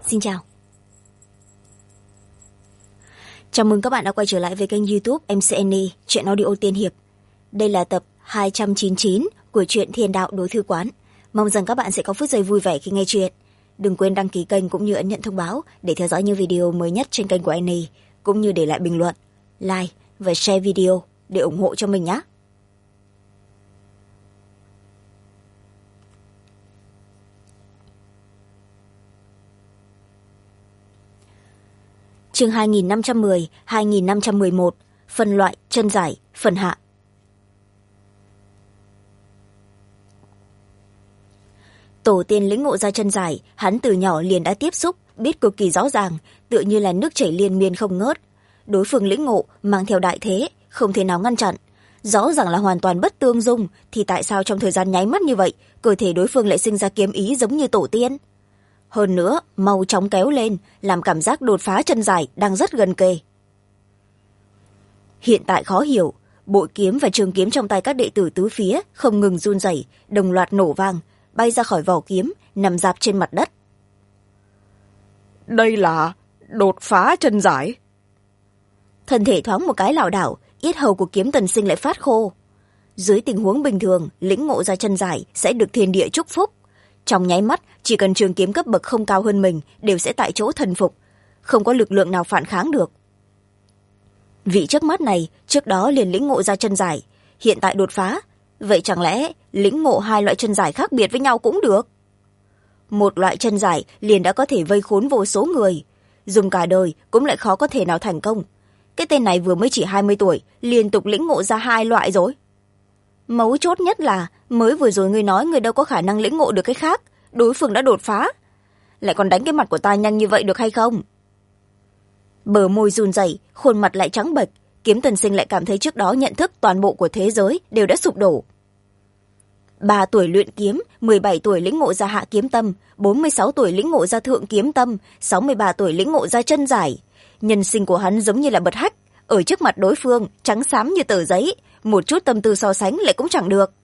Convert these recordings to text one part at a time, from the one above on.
Xin chào. Chào mừng các bạn đã quay trở lại với kênh YouTube MCNE Truyện Audio Tiên Hiệp. Đây là tập 299 của truyện Thiên Đạo Đối Thư Quán. Mong rằng các bạn sẽ có phút giây vui vẻ khi nghe chuyện. Đừng quên đăng ký kênh cũng như ấn nhận thông báo để theo dõi những video mới nhất trên kênh của NE, cũng như để lại bình luận, like và share video để ủng hộ cho mình nhé. Chương 2510, 2511, phân loại, chân giải, phần hạ. Tổ tiên lĩnh ngộ ra chân giải, hắn từ nhỏ liền đã tiếp xúc, biết cực kỳ rõ ràng, tựa như là nước chảy liên miên không ngớt. Đối phương lĩnh ngộ mang theo đại thế, không thể nào ngăn chặn. Rõ ràng là hoàn toàn bất tương dung, thì tại sao trong thời gian nháy mắt như vậy, cơ thể đối phương lại sinh ra kiếm ý giống như tổ tiên? Hơn nữa, mau chóng kéo lên, làm cảm giác đột phá chân giải đang rất gần kề. Hiện tại khó hiểu, bội kiếm và trường kiếm trong tay các đệ tử tứ phía không ngừng run rẩy, đồng loạt nổ vang, bay ra khỏi vỏ kiếm, nằm rạp trên mặt đất. Đây là đột phá chân giải. Thân thể thoáng một cái lảo đảo, yết hầu của Kiếm Tần Sinh lại phát khô. Dưới tình huống bình thường, lĩnh ngộ ra chân giải sẽ được thiên địa chúc phúc. Trong nháy mắt, chỉ cần trường kiếm cấp bậc không cao hơn mình đều sẽ tại chỗ thần phục, không có lực lượng nào phản kháng được. Vị trước mắt này trước đó liền lĩnh ngộ ra chân giải, hiện tại đột phá, vậy chẳng lẽ lĩnh ngộ hai loại chân giải khác biệt với nhau cũng được? Một loại chân giải liền đã có thể vây khốn vô số người, dùng cả đời cũng lại khó có thể nào thành công. Cái tên này vừa mới chỉ 20 tuổi liên tục lĩnh ngộ ra hai loại rồi. Mấu chốt nhất là mới vừa rồi ngươi nói ngươi đâu có khả năng lĩnh ngộ được cái khác, đối phương đã đột phá, lại còn đánh cái mặt của ta nhanh như vậy được hay không? Bờ môi run rẩy, khuôn mặt lại trắng bệch, Kiếm Tần Sinh lại cảm thấy trước đó nhận thức toàn bộ của thế giới đều đã sụp đổ. 3 tuổi luyện kiếm, 17 tuổi lĩnh ngộ ra hạ kiếm tâm, 46 tuổi lĩnh ngộ ra thượng kiếm tâm, 63 tuổi lĩnh ngộ ra chân giải. Nhân sinh của hắn giống như là bật hách, ở trước mặt đối phương trắng xám như tờ giấy, một chút tâm tư so sánh lại cũng chẳng được.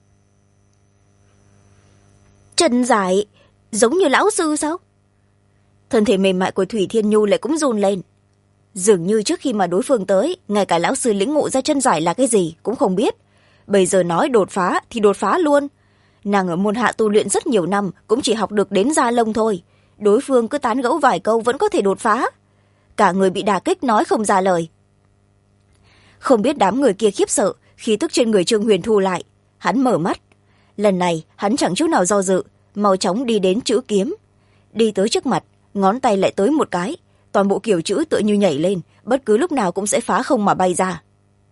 Chân giải giống như lão sư sao? Thân thể mềm mại của Thủy Thiên Nhu lại cũng run lên. Dường như trước khi mà đối phương tới, ngay cả lão sư lĩnh ngộ ra chân giải là cái gì cũng không biết. Bây giờ nói đột phá thì đột phá luôn. Nàng ở môn hạ tu luyện rất nhiều năm cũng chỉ học được đến da lông thôi, đối phương cứ tán gẫu vài câu vẫn có thể đột phá. Cả người bị đả kích nói không ra lời. Không biết đám người kia khiếp sợ, khí tức trên người Trương Huyền thu lại. Hắn mở mắt. Lần này hắn chẳng chút nào do dự, mau chóng đi đến chữ kiếm. Đi tới trước mặt, ngón tay lại tới một cái, toàn bộ kiểu chữ tựa như nhảy lên, bất cứ lúc nào cũng sẽ phá không mà bay ra.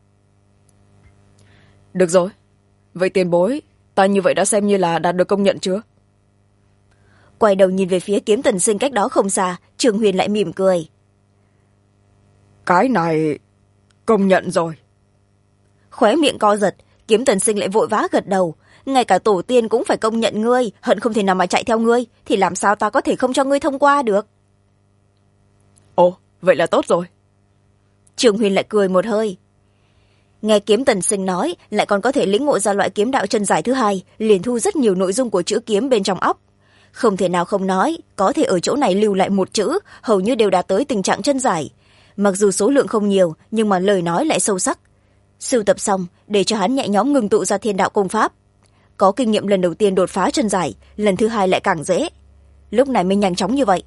Được rồi, vậy tiền bối, ta như vậy đã xem như là đạt được công nhận chưa? Quay đầu nhìn về phía Kiếm Tần Sinh cách đó không xa, Trương Huyền lại mỉm cười. Cái này công nhận rồi. Khóe miệng co giật, Kiếm Tần Sinh lại vội vã gật đầu. Ngay cả tổ tiên cũng phải công nhận ngươi, hận không thể nào mà chạy theo ngươi, thì làm sao ta có thể không cho ngươi thông qua được? Ồ, vậy là tốt rồi. Trương Huyền lại cười một hơi. Nghe Kiếm Tần Sinh nói lại còn có thể lĩnh ngộ ra loại kiếm đạo chân giải thứ hai, liền thu rất nhiều nội dung của chữ kiếm bên trong óc. Không thể nào không nói, có thể ở chỗ này lưu lại một chữ, hầu như đều đạt tới tình trạng chân giải. Mặc dù số lượng không nhiều, nhưng mà lời nói lại sâu sắc. Sưu tập xong, để cho hắn nhẹ nhõm ngừng tụ ra thiên đạo công pháp. Có kinh nghiệm lần đầu tiên đột phá chân giải, lần thứ hai lại càng dễ. Lúc này mới nhanh chóng như vậy.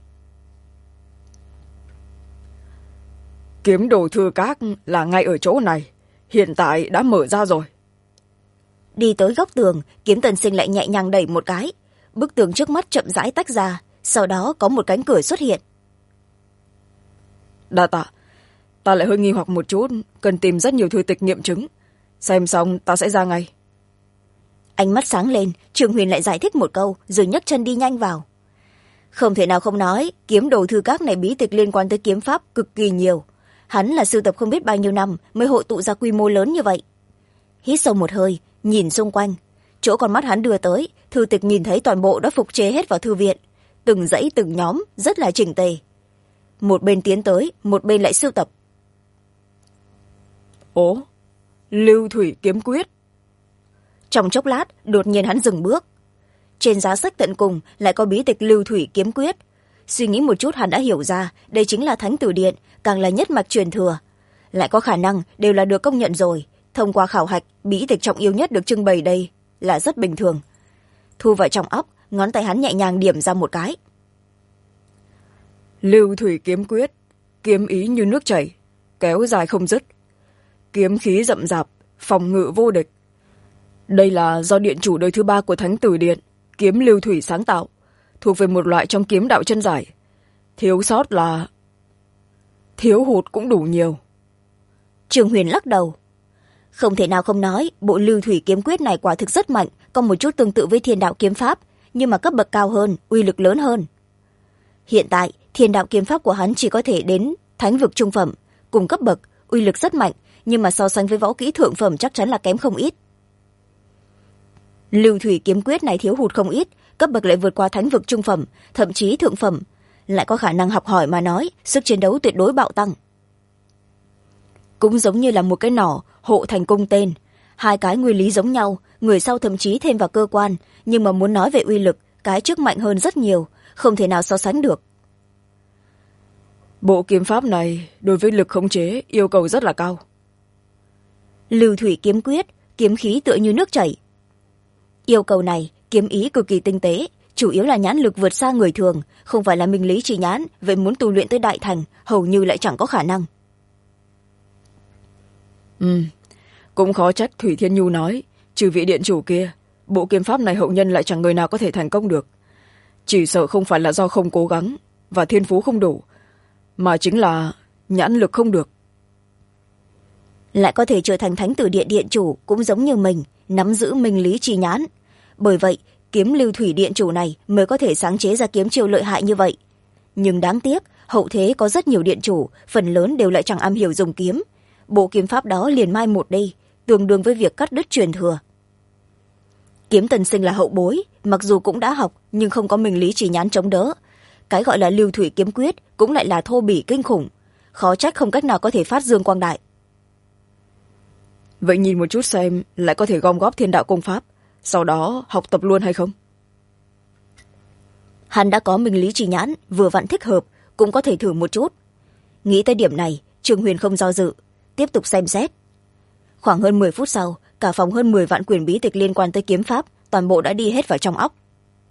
Kiếm đồ thư các là ngay ở chỗ này, hiện tại đã mở ra rồi. Đi tới góc tường, Kiếm Tần Sinh lại nhẹ nhàng đẩy một cái. Bức tường trước mắt chậm rãi tách ra, sau đó có một cánh cửa xuất hiện. Đa tạ, ta lại hơi nghi hoặc một chút, cần tìm rất nhiều thư tịch nghiệm chứng. Xem xong ta sẽ ra ngay. Ánh mắt sáng lên, Trương Huyền lại giải thích một câu, rồi nhấc chân đi nhanh vào. Không thể nào không nói, kiếm đồ thư các này bí tịch liên quan tới kiếm pháp cực kỳ nhiều. Hắn là sưu tập không biết bao nhiêu năm mới hội tụ ra quy mô lớn như vậy. Hít sâu một hơi, nhìn xung quanh. Chỗ con mắt hắn đưa tới, thư tịch nhìn thấy toàn bộ đã phục chế hết vào thư viện. Từng dãy từng nhóm, rất là chỉnh tề. Một bên tiến tới, một bên lại sưu tập. Ồ, Lưu Thủy kiếm quyết. Trong chốc lát, đột nhiên hắn dừng bước. Trên giá sách tận cùng lại có bí tịch Lưu Thủy kiếm quyết. suy nghĩ một chút hắn đã hiểu ra đây chính là thánh tử điện, càng là nhất mạch truyền thừa, lại có khả năng đều là được công nhận rồi. Thông qua khảo hạch, bí tịch trọng yếu nhất được trưng bày đây là rất bình thường. Thu vào trong óc, ngón tay hắn nhẹ nhàng điểm ra một cái. Lưu thủy kiếm quyết, kiếm ý như nước chảy, kéo dài không dứt, kiếm khí rậm rạp, phòng ngự vô địch. Đây là do điện chủ đời thứ 3 của thánh tử điện, kiếm lưu thủy sáng tạo, thuộc về một loại trong kiếm đạo chân giải. Thiếu sót là thiếu hụt cũng đủ nhiều. Trường Huyền lắc đầu. Không thể nào không nói, bộ lưu thủy kiếm quyết này quả thực rất mạnh, có một chút tương tự với thiên đạo kiếm pháp, nhưng mà cấp bậc cao hơn, uy lực lớn hơn. Hiện tại thiên đạo kiếm pháp của hắn chỉ có thể đến thánh vực trung phẩm, cùng cấp bậc uy lực rất mạnh, nhưng mà so sánh với võ kỹ thượng phẩm chắc chắn là kém không ít. Lưu thủy kiếm quyết này thiếu hụt không ít, cấp bậc lại vượt qua thánh vực trung phẩm, thậm chí thượng phẩm, lại có khả năng học hỏi mà nói, sức chiến đấu tuyệt đối bạo tăng. Cũng giống như là một cái nỏ hộ thành cung tên, hai cái nguyên lý giống nhau, người sau thậm chí thêm vào cơ quan, nhưng mà muốn nói về uy lực, cái trước mạnh hơn rất nhiều, không thể nào so sánh được. Bộ kiếm pháp này đối với lực khống chế yêu cầu rất là cao. Lưu thủy kiếm quyết, kiếm khí tựa như nước chảy. Yêu cầu này, kiếm ý cực kỳ tinh tế, chủ yếu là nhãn lực vượt xa người thường, không phải là minh lý chỉ nhãn, vậy muốn tu luyện tới đại thành, hầu như lại chẳng có khả năng. Cũng khó trách Thủy Thiên Nhu nói, trừ vị điện chủ kia, bộ kiếm pháp này hậu nhân lại chẳng người nào có thể thành công được. Chỉ sợ không phải là do không cố gắng và thiên phú không đủ, mà chính là nhãn lực không được. Lại có thể trở thành thánh tử điện điện chủ cũng giống như mình, nắm giữ minh lý chi nhãn. Bởi vậy, kiếm lưu thủy điện chủ này mới có thể sáng chế ra kiếm chiêu lợi hại như vậy. Nhưng đáng tiếc, hậu thế có rất nhiều điện chủ, phần lớn đều lại chẳng am hiểu dùng kiếm. Bộ kiếm pháp đó liền mai một đi, tương đương với việc cắt đứt truyền thừa. Kiếm Tần Sinh là hậu bối, mặc dù cũng đã học nhưng không có minh lý chỉ nhãn chống đỡ. Cái gọi là lưu thủy kiếm quyết cũng lại là thô bỉ kinh khủng, khó trách không cách nào có thể phát dương quang đại. Vậy nhìn một chút xem lại có thể gom góp thiên đạo công pháp, sau đó học tập luôn hay không? Hắn đã có minh lý chỉ nhãn, vừa vặn thích hợp, cũng có thể thử một chút. Nghĩ tới điểm này, Trường Huyền không do dự, tiếp tục xem xét. Khoảng hơn 10 phút sau, cả phòng hơn 10 vạn quyển bí tịch liên quan tới kiếm pháp, toàn bộ đã đi hết vào trong óc.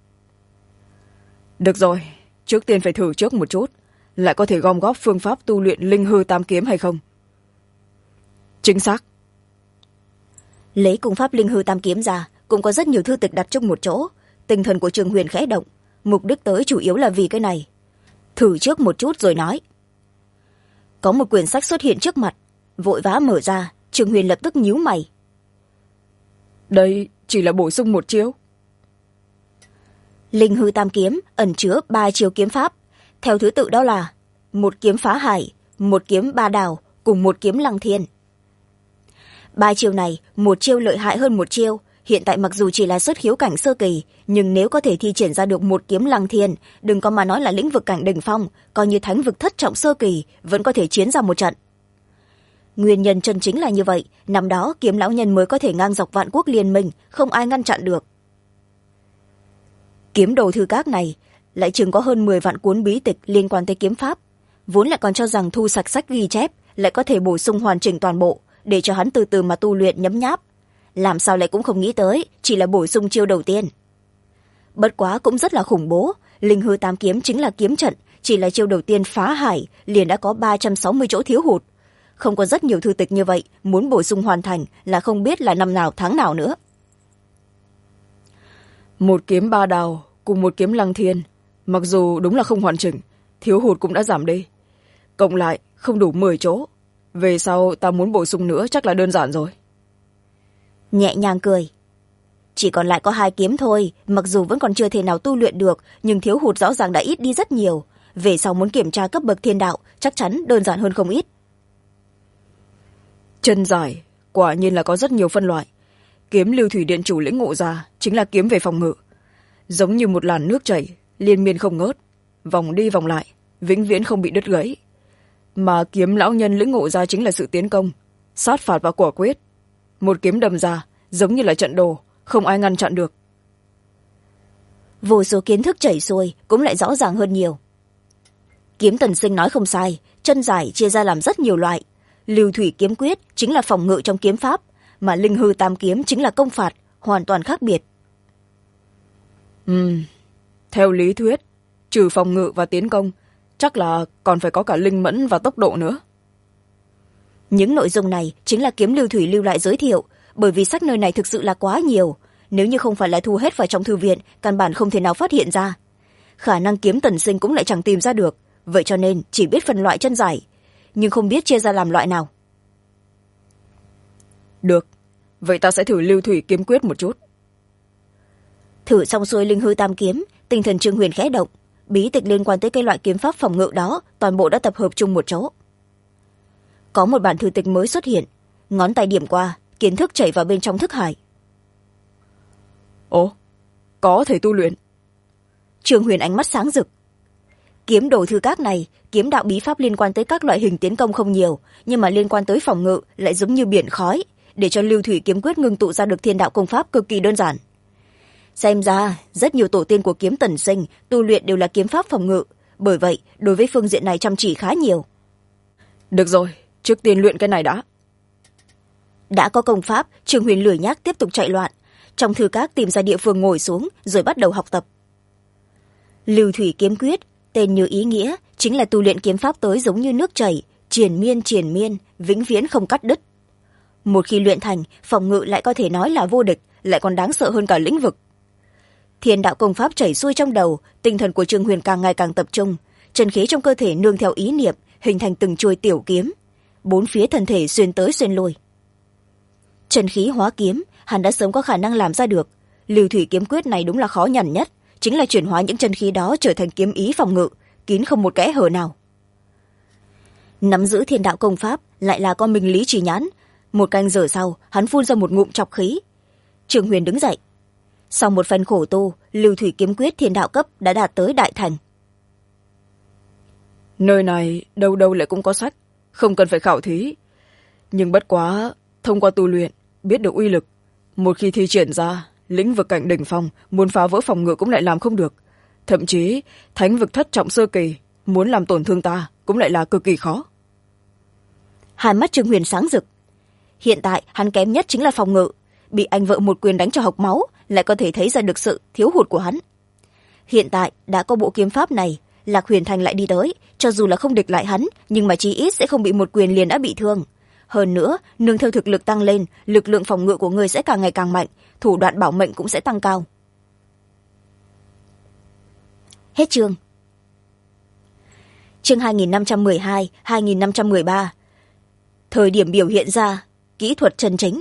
Được rồi, trước tiên phải thử trước một chút, lại có thể gom góp phương pháp tu luyện linh hư tam kiếm hay không? Chính xác. Lấy cung pháp linh hư tam kiếm ra, cũng có rất nhiều thư tịch đặt chung một chỗ. Tinh thần của Trường Huyền khẽ động, mục đích tới chủ yếu là vì cái này. Thử trước một chút rồi nói. Có một quyển sách xuất hiện trước mặt, vội vã mở ra, Trường Huyền lập tức nhíu mày. Đây chỉ là bổ sung một chiêu. Linh hư tam kiếm ẩn chứa 3 chiêu kiếm pháp, theo thứ tự đó là một kiếm phá hải, một kiếm ba đào, cùng một kiếm lăng thiên. 3 chiêu này, một chiêu lợi hại hơn một chiêu. Hiện tại mặc dù chỉ là xuất khiếu cảnh sơ kỳ, nhưng nếu có thể thi triển ra được một kiếm lăng thiên, đừng có mà nói là lĩnh vực cảnh đỉnh phong, coi như thánh vực thất trọng sơ kỳ, vẫn có thể chiến ra một trận. Nguyên nhân chân chính là như vậy, năm đó Kiếm lão nhân mới có thể ngang dọc vạn quốc liên minh, không ai ngăn chặn được. Kiếm đồ thư các này lại chừng có hơn 10 vạn cuốn bí tịch liên quan tới kiếm pháp, vốn lại còn cho rằng thu sạch sách ghi chép lại có thể bổ sung hoàn chỉnh toàn bộ, để cho hắn từ từ mà tu luyện nhấm nháp. Làm sao lại cũng không nghĩ tới, chỉ là bổ sung chiêu đầu tiên. Bất quá cũng rất là khủng bố, linh hư tam kiếm chính là kiếm trận, chỉ là chiêu đầu tiên phá hải liền đã có 360 chỗ thiếu hụt. Không có rất nhiều thư tịch như vậy, muốn bổ sung hoàn thành là không biết là năm nào tháng nào nữa. Một kiếm ba đào cùng một kiếm lăng thiên, mặc dù đúng là không hoàn chỉnh, thiếu hụt cũng đã giảm đi. Cộng lại không đủ 10 chỗ. Về sau ta muốn bổ sung nữa chắc là đơn giản rồi. Nhẹ nhàng cười. Chỉ còn lại có 2 kiếm thôi, mặc dù vẫn còn chưa thể nào tu luyện được, nhưng thiếu hụt rõ ràng đã ít đi rất nhiều. Về sau muốn kiểm tra cấp bậc thiên đạo, chắc chắn đơn giản hơn không ít. Chân giải, quả nhiên là có rất nhiều phân loại. Kiếm lưu thủy điện chủ lĩnh ngộ ra chính là kiếm về phòng ngự. Giống như một làn nước chảy, liên miên không ngớt, vòng đi vòng lại, vĩnh viễn không bị đứt gãy. Mà kiếm lão nhân lĩnh ngộ ra chính là sự tiến công, sát phạt và quả quyết. Một kiếm đâm ra, giống như là trận đồ, không ai ngăn chặn được. Vô số kiến thức chảy xuôi cũng lại rõ ràng hơn nhiều. Kiếm tần sinh nói không sai, chân giải chia ra làm rất nhiều loại. Lưu thủy kiếm quyết chính là phòng ngự trong kiếm pháp, mà linh hư tam kiếm chính là công phạt, hoàn toàn khác biệt. Theo lý thuyết, trừ phòng ngự và tiến công, chắc là còn phải có cả linh mẫn và tốc độ nữa. Những nội dung này chính là kiếm lưu thủy lưu lại giới thiệu, bởi vì sách nơi này thực sự là quá nhiều, nếu như không phải là thu hết vào trong thư viện, căn bản không thể nào phát hiện ra. Khả năng kiếm tần sinh cũng lại chẳng tìm ra được, vậy cho nên chỉ biết phân loại chân giải, nhưng không biết chia ra làm loại nào. Được, vậy ta sẽ thử lưu thủy kiếm quyết một chút. Thử xong xuôi linh hư tam kiếm, tinh thần Trương Huyền khẽ động, bí tịch liên quan tới cái loại kiếm pháp phòng ngự đó toàn bộ đã tập hợp chung một chỗ. Có một bản thư tịch mới xuất hiện, ngón tay điểm qua, kiến thức chảy vào bên trong thức hải. Ồ, có thể tu luyện. Trương Huyền ánh mắt sáng rực. Kiếm đồ thư các này, kiếm đạo bí pháp liên quan tới các loại hình tiến công không nhiều, nhưng mà liên quan tới phòng ngự lại giống như biển khói, để cho lưu thủy kiếm quyết ngưng tụ ra được thiên đạo công pháp cực kỳ đơn giản. Xem ra rất nhiều tổ tiên của kiếm tần sinh tu luyện đều là kiếm pháp phòng ngự, bởi vậy đối với phương diện này chăm chỉ khá nhiều. Được rồi, trước tiên luyện cái này đã. Đã có công pháp, Trương Huyền lười nhác tiếp tục chạy loạn, trong thư các tìm ra địa phương ngồi xuống rồi bắt đầu học tập. Lưu thủy kiếm quyết, tên như ý nghĩa, chính là tu luyện kiếm pháp tới giống như nước chảy, triền miên, vĩnh viễn không cắt đứt. Một khi luyện thành, phòng ngự lại có thể nói là vô địch, lại còn đáng sợ hơn cả lĩnh vực. Thiên đạo công pháp chảy xuôi trong đầu, tinh thần của Trương Huyền càng ngày càng tập trung, chân khí trong cơ thể nương theo ý niệm, hình thành từng chuôi tiểu kiếm, bốn phía thân thể xuyên tới xuyên lui. Chân khí hóa kiếm, hắn đã sớm có khả năng làm ra được. Lưu thủy kiếm quyết này đúng là khó nhằn nhất, chính là chuyển hóa những chân khí đó trở thành kiếm ý phòng ngự, kín không một kẽ hở nào. Nắm giữ thiên đạo công pháp lại là con minh lý trì nhãn. Một canh giờ sau, hắn phun ra một ngụm trọc khí. Trương Huyền đứng dậy. Sau một phen khổ tu, lưu thủy kiếm quyết thiên đạo cấp đã đạt tới đại thành. Nơi này đâu đâu lại cũng có sách, không cần phải khảo thí. Nhưng bất quá, thông qua tu luyện, biết được uy lực. Một khi thi triển ra, lĩnh vực cảnh đỉnh phong, muốn phá vỡ phòng ngự cũng lại làm không được. Thậm chí, thánh vực thất trọng sơ kỳ, muốn làm tổn thương ta cũng lại là cực kỳ khó. Hai mắt Trương Huyền sáng rực. Hiện tại, hắn kém nhất chính là phòng ngự. Bị anh vợ một quyền đánh cho hộc máu, lại có thể thấy ra được sự thiếu hụt của hắn. Hiện tại, đã có bộ kiếm pháp này, Lạc Huyền Thành lại đi tới, cho dù là không địch lại hắn, nhưng mà chí ít sẽ không bị một quyền liền đã bị thương. Hơn nữa, nương theo thực lực tăng lên, lực lượng phòng ngự của người sẽ càng ngày càng mạnh, thủ đoạn bảo mệnh cũng sẽ tăng cao. Hết chương. Chương 2512, 2513. Thời điểm biểu hiện ra, kỹ thuật chân chính.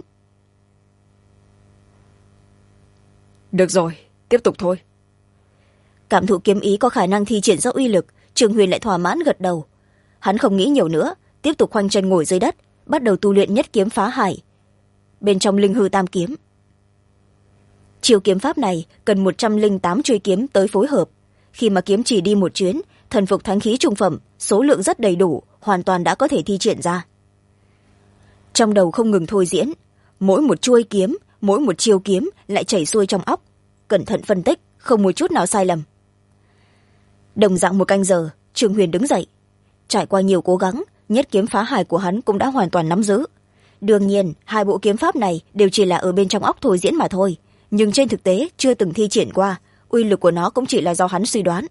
Được rồi, tiếp tục thôi. Cảm thụ kiếm ý có khả năng thi triển ra uy lực, Trương Huyền lại thỏa mãn gật đầu. Hắn không nghĩ nhiều nữa, tiếp tục khoanh chân ngồi dưới đất, bắt đầu tu luyện nhất kiếm phá hải. Bên trong linh hư tam kiếm. Chiêu kiếm pháp này cần 108 chuôi kiếm tới phối hợp. Khi mà kiếm chỉ đi một chuyến, thần phục thánh khí trung phẩm, số lượng rất đầy đủ, hoàn toàn đã có thể thi triển ra. Trong đầu không ngừng thôi diễn, mỗi một chuôi kiếm, mỗi một chiêu kiếm lại chảy xuôi trong óc, cẩn thận phân tích, không một chút nào sai lầm. Đồng dạng một canh giờ, Trương Huyền đứng dậy. Trải qua nhiều cố gắng, nhất kiếm phá hải của hắn cũng đã hoàn toàn nắm giữ. Đương nhiên, hai bộ kiếm pháp này đều chỉ là ở bên trong óc thôi diễn mà thôi, nhưng trên thực tế chưa từng thi triển qua, uy lực của nó cũng chỉ là do hắn suy đoán.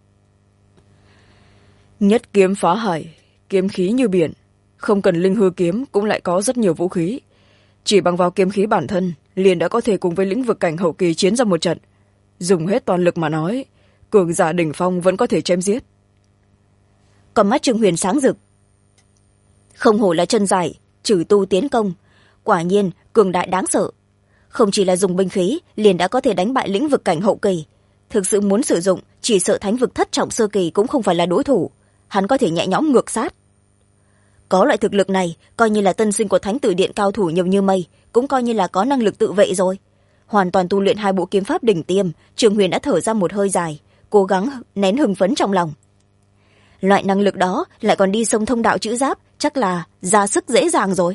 Nhất kiếm phá hải, kiếm khí như biển, không cần linh hư kiếm cũng lại có rất nhiều vũ khí. Chỉ bằng vào kiếm khí bản thân, liền đã có thể cùng với lĩnh vực cảnh hậu kỳ chiến ra một trận. Dùng hết toàn lực mà nói, cường giả đỉnh phong vẫn có thể chém giết. Con mắt Trương Huyền sáng rực. Không hổ là chân giải, trừ tu tiến công, quả nhiên cường đại đáng sợ. Không chỉ là dùng binh khí, liền đã có thể đánh bại lĩnh vực cảnh hậu kỳ. Thực sự muốn sử dụng, chỉ sợ thánh vực thất trọng sơ kỳ cũng không phải là đối thủ. Hắn có thể nhẹ nhõm ngược sát. Có loại thực lực này, coi như là tân sinh của Thánh Tử Điện cao thủ nhiều như mây, cũng coi như là có năng lực tự vệ rồi. Hoàn toàn tu luyện hai bộ kiếm pháp đỉnh tiêm, Trương Huyền đã thở ra một hơi dài, cố gắng nén hưng phấn trong lòng. Loại năng lực đó lại còn đi sông thông đạo chữ giáp, chắc là ra sức dễ dàng rồi.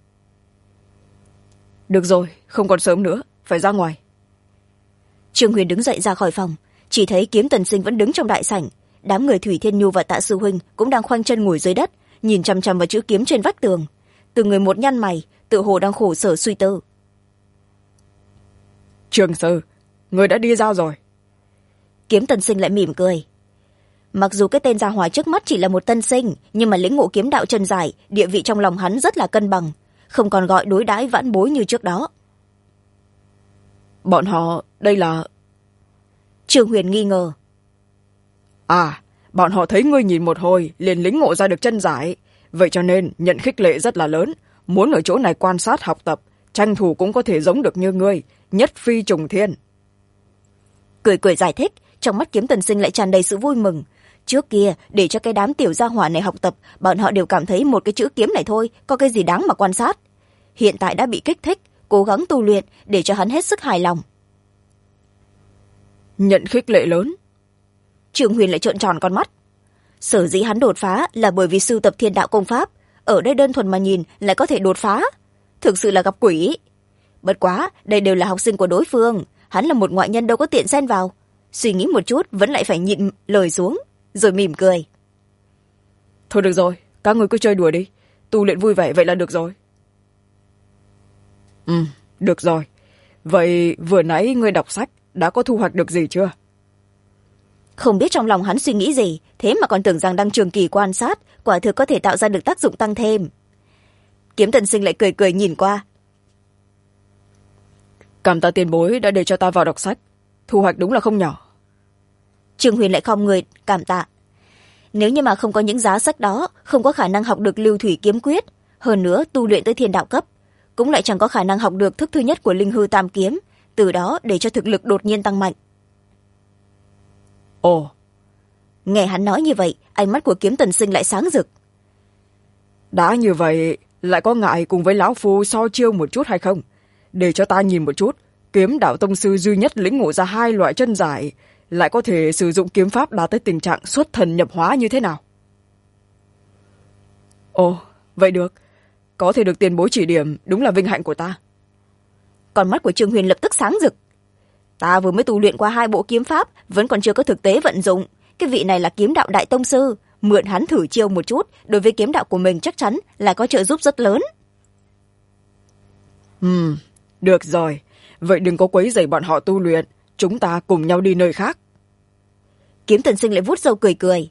Được rồi, không còn sớm nữa, phải ra ngoài. Trương Huyền đứng dậy ra khỏi phòng, chỉ thấy Kiếm Tần Sinh vẫn đứng trong đại sảnh, đám người Thủy Thiên Nhu và Tạ Sư Huynh cũng đang khoanh chân ngồi dưới đất, nhìn chằm chằm vào chữ kiếm trên vách tường. Từng người một nhăn mày, tự hồ đang khổ sở suy tư. Trường sư, người đã đi ra rồi. Kiếm Tân Sinh lại mỉm cười. Mặc dù cái tên gia hỏa trước mắt chỉ là một tân sinh, nhưng mà lĩnh ngộ kiếm đạo chân dài, địa vị trong lòng hắn rất là cân bằng, không còn gọi đối đãi vãn bối như trước đó. Bọn họ đây là... Trương Huyền nghi ngờ. À, bọn họ thấy ngươi nhìn một hồi liền lĩnh ngộ ra được chân giải, vậy cho nên nhận khích lệ rất là lớn, muốn ở chỗ này quan sát học tập, tranh thủ cũng có thể giống được như ngươi, nhất phi trùng thiên. Cười cười giải thích, trong mắt Kiếm Tần Sinh lại tràn đầy sự vui mừng. Trước kia để cho cái đám tiểu gia hỏa này học tập, bọn họ đều cảm thấy một cái chữ kiếm này thôi có cái gì đáng mà quan sát. Hiện tại đã bị kích thích, cố gắng tu luyện để cho hắn hết sức hài lòng. Nhận khích lệ lớn. Trương Huyền lại trợn tròn con mắt. Sở dĩ hắn đột phá là bởi vì sưu tập thiên đạo công pháp, ở đây đơn thuần mà nhìn lại có thể đột phá, thực sự là gặp quỷ. Bất quá đây đều là học sinh của đối phương, hắn là một ngoại nhân đâu có tiện xen vào. Suy nghĩ một chút vẫn lại phải nhịn lời xuống, rồi mỉm cười. Thôi được rồi, các người cứ chơi đùa đi, tu luyện vui vẻ vậy là được rồi. Được rồi. Vậy vừa nãy ngươi đọc sách đã có thu hoạch được gì chưa? Không biết trong lòng hắn suy nghĩ gì, thế mà còn tưởng rằng đang trường kỳ quan sát, quả thực có thể tạo ra được tác dụng tăng thêm. Kiếm Tần Sinh lại cười cười nhìn qua. Cảm tạ tiền bối đã để cho ta vào đọc sách, thu hoạch đúng là không nhỏ. Trương Huyền lại khom người cảm tạ. Nếu như mà không có những giá sách đó, không có khả năng học được Lưu Thủy kiếm quyết, hơn nữa tu luyện tới thiên đạo cấp, cũng lại chẳng có khả năng học được thức thứ nhất của Linh Hư Tam kiếm, từ đó để cho thực lực đột nhiên tăng mạnh. Ồ. Nghe hắn nói như vậy, ánh mắt của Kiếm Tần Sinh lại sáng rực. Đã như vậy, lại có ngại cùng với lão phu so chiêu một chút hay không? Để cho ta nhìn một chút, kiếm đạo tông sư duy nhất lĩnh ngộ ra 2 loại chân giải, lại có thể sử dụng kiếm pháp đạt tới tình trạng xuất thần nhập hóa như thế nào? Ồ, vậy được. Có thể được tiền bối chỉ điểm, đúng là vinh hạnh của ta. Con mắt của Trương Huyền lập tức sáng rực. Ta vừa mới tu luyện qua 2 bộ kiếm pháp, vẫn còn chưa có thực tế vận dụng. Cái vị này là kiếm đạo đại tông sư, mượn hắn thử chiêu một chút, đối với kiếm đạo của mình chắc chắn là có trợ giúp rất lớn. Được rồi. Vậy đừng có quấy rầy bọn họ tu luyện, chúng ta cùng nhau đi nơi khác. Kiếm Tần Sinh lại vuốt râu cười cười.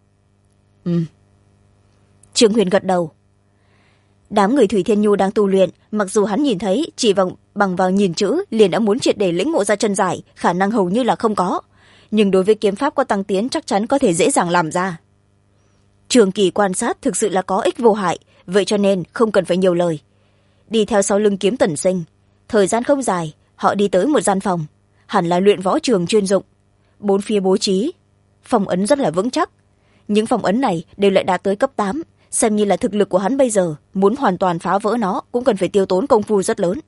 Trương Huyền gật đầu. Đám người Thủy Thiên Nhu đang tu luyện, mặc dù hắn nhìn thấy chỉ bằng vào nhìn chữ liền đã muốn triệt để lĩnh ngộ ra chân giải, khả năng hầu như là không có, nhưng đối với kiếm pháp có tăng tiến chắc chắn có thể dễ dàng làm ra. Trường kỳ quan sát thực sự là có ích vô hại, vậy cho nên không cần phải nhiều lời. Đi theo sau lưng Kiếm Tần Sinh, thời gian không dài, họ đi tới một gian phòng, hẳn là luyện võ trường chuyên dụng. 4 phía bố trí phong ấn rất là vững chắc, những phong ấn này đều lại đạt tới cấp 8, xem như là thực lực của hắn bây giờ, muốn hoàn toàn phá vỡ nó cũng cần phải tiêu tốn công phu rất lớn.